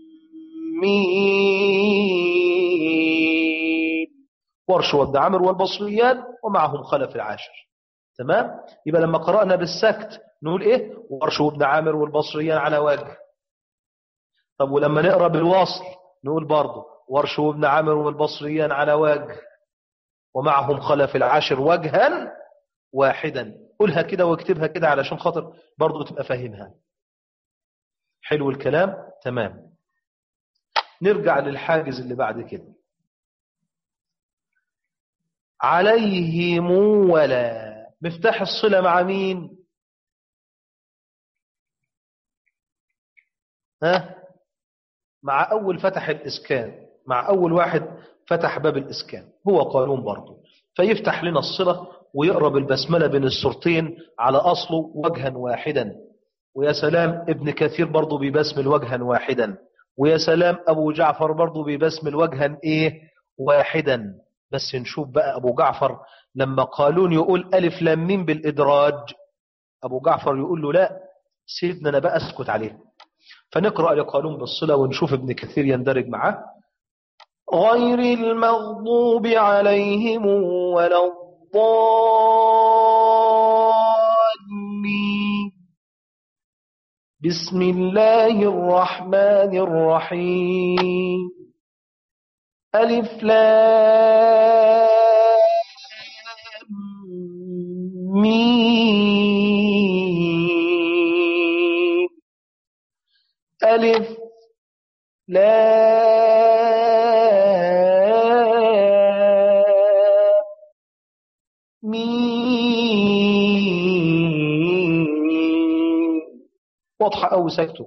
ميم. ورش وابن عامر والبصريان ومعهم خلف العاشر. تمام. يبقى لما قرأنا بالسكت نقول ايه؟ ورش وابن عامر والبصريان على وجه. طب ولما نقرأ بالوصل نقول برضه ورش وابن عامر والبصريان على وجه ومعهم خلف العاشر وجها واحدا. قولها كده واكتبها كده علشان خاطر برضه تبقى فاهمها. حلو الكلام. تمام. نرجع للحاجز اللي بعد كده. عليهم ولا، مفتاح الصلة مع مين؟ ها؟ مع أول فتح الإسكان، مع أول واحد فتح باب الإسكان، هو قانون برضه. فيفتح لنا الصلة ويقرأ بالبسملة بين السورتين على أصله وجها واحدا. ويا سلام ابن كثير برضه بيبسمل وجها واحدا. ويا سلام أبو جعفر برضه بيبسمل وجها إيه؟ واحدا. بس نشوف بقى أبو جعفر لما قالون يقول ألف لام ميم بالإدراج، أبو جعفر يقول له لا سيدنا أنا بقى أسكت عليه. فنقرأ لقانون بالصلة ونشوف ابن كثير يندرج معاه. غير المغضوب عليهم ولا الضالين. بسم الله الرحمن الرحيم. ألف لام ميم. ألف لام ميم. واضحة أو سكتوا.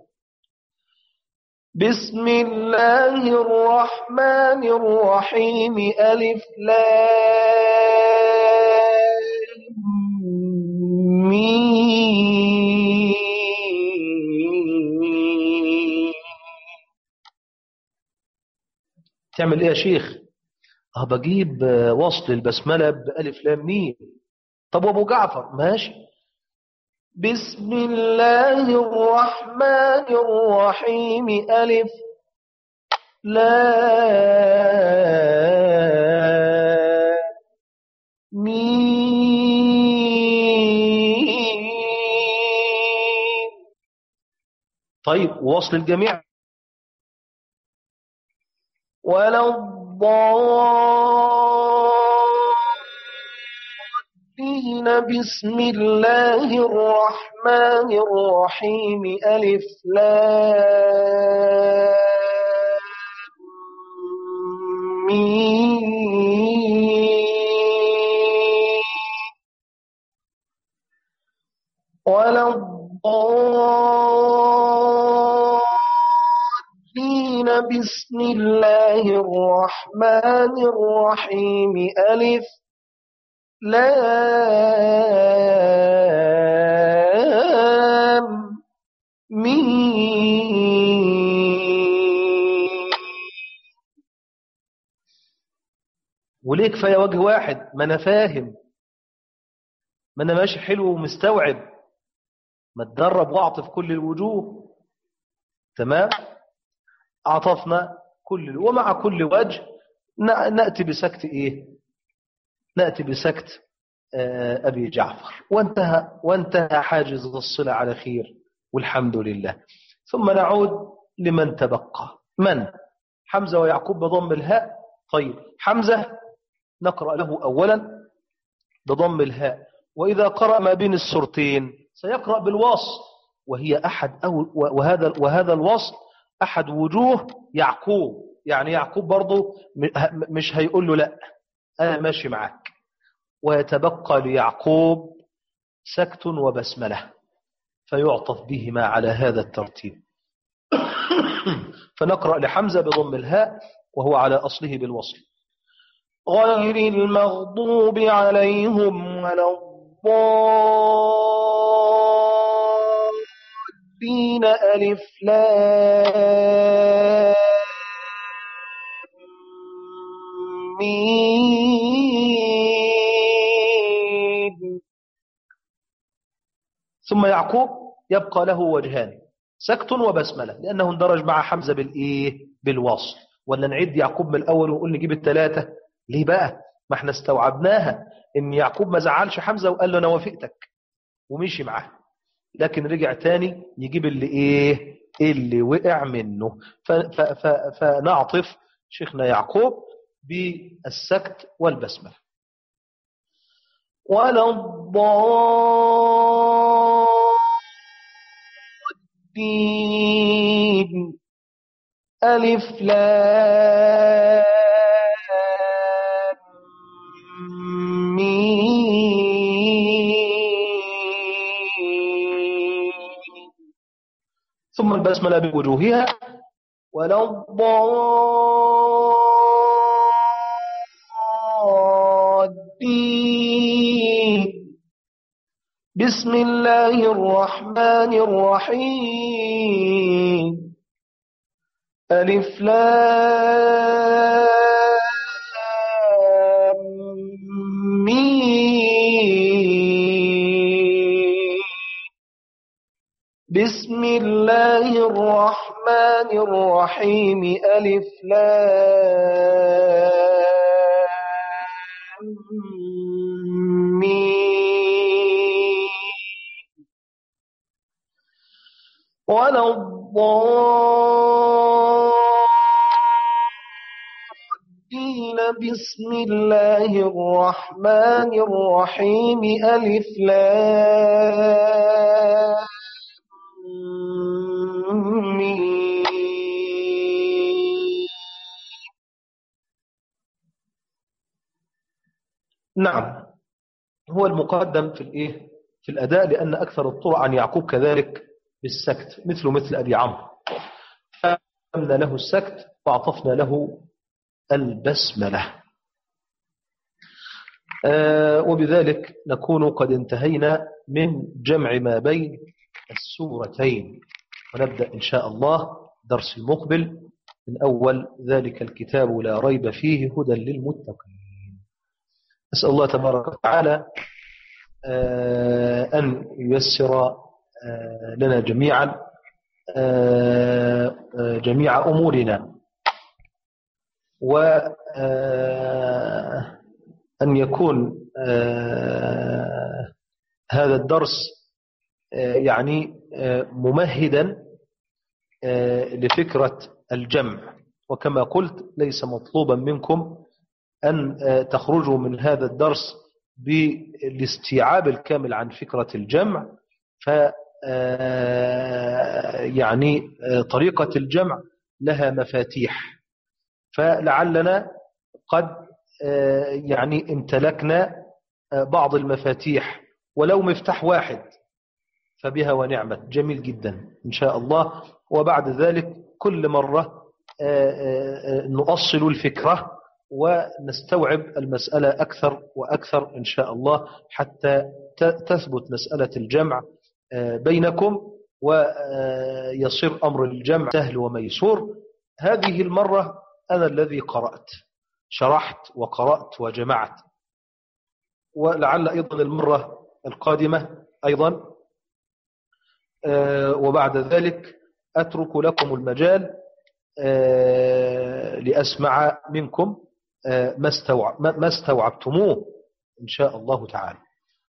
بسم الله الرحمن الرحيم. ألف لام ميم. تعمل ايه يا شيخ؟ بجيب وصل البسملة بألف لام ميم. طب وابو جعفر؟ ماشي. بسم الله الرحمن الرحيم. ألف لام ميم. طيب ووصل الجميع؟ ولا الضالين. بسم الله الرحمن الرحيم. ألف لام ميم. ولا الضالين. بسم الله الرحمن الرحيم. ألف لام ميم. وليه كفاية وجه واحد؟ ما أنا فاهم، ما أنا ماشي حلو ومستوعب، ما تدرب واعطف كل الوجوه. تمام. أعطفنا كل ومع كل وجه نأتي بسكت إيه؟ نأتي بسكت أبي جعفر، وانتهى حاجز الصلة على خير والحمد لله. ثم نعود لمن تبقى. من؟ حمزة ويعقوب بضم الهاء. طيب حمزة نقرأ له أولا بضم الهاء، وإذا قرأ ما بين السورتين سيقرأ بالوصل، وهي وهذا الوصل أحد وجوه يعقوب. يعني يعقوب برضو مش هيقول له لا أنا ماشي معك. ويتبقى ليعقوب سكت وبسملة فيعطف بهما على هذا الترتيب. فنقرأ لحمزة بضم الهاء وهو على أصله بالوصل. غير المغضوب عليهم ولا الضالين ألف لام ميم. ثم يعقوب يبقى له وجهان، سكت وبسملة، لأنه اندرج مع حمزة بالوصل. ولا نعد يعقوب من الأول ونقول نجيب الثلاثة؟ ليه بقى؟ ما احنا استوعبناها ان يعقوب ما زعلش حمزة وقال له انا وافقتك ومشي معاه، لكن رجع تاني يجيب اللي وقع منه. فنعطف شيخنا يعقوب بالسكت والبسملة. ولا الضالين ألف لام ميم. ثم البسملة بوجوهها. ولا الضالين بسم الله الرحمن الرحيم ألف لام ميم. بسم الله الرحمن الرحيم ألف لام ميم. ولا الضالين بسم الله الرحمن الرحيم ألف لام ميم. نعم، هو المقدم في الأداء، لأن أكثر الطرق عن يعقوب كذلك بالسكت، مثل أبي عمرو، فأمنا له السكت وأعطفنا له البسملة. وبذلك نكون قد انتهينا من جمع ما بين السورتين، ونبدأ إن شاء الله درس المقبل من أول ذلك الكتاب لا ريب فيه هدى للمتقين. أسأل الله تبارك وتعالى أن ييسر لنا جميعا جميع أمورنا، وأن يكون هذا الدرس يعني ممهدا لفكرة الجمع. وكما قلت ليس مطلوبا منكم أن تخرجوا من هذا الدرس بالاستيعاب الكامل عن فكرة الجمع، يعني طريقة الجمع لها مفاتيح، فلعلنا قد يعني امتلكنا بعض المفاتيح ولو مفتاح واحد فبها ونعمت، جميل جدا إن شاء الله. وبعد ذلك كل مرة نؤصل الفكرة ونستوعب المسألة أكثر وأكثر إن شاء الله، حتى تثبت مسألة الجمع بينكم ويصير أمر الجمع سهل وميسور. هذه المرة أنا الذي قرأت، شرحت وقرأت وجمعت، ولعل أيضا المرة القادمة أيضا. وبعد ذلك أترك لكم المجال لأسمع منكم ما استوعبتموه إن شاء الله تعالى.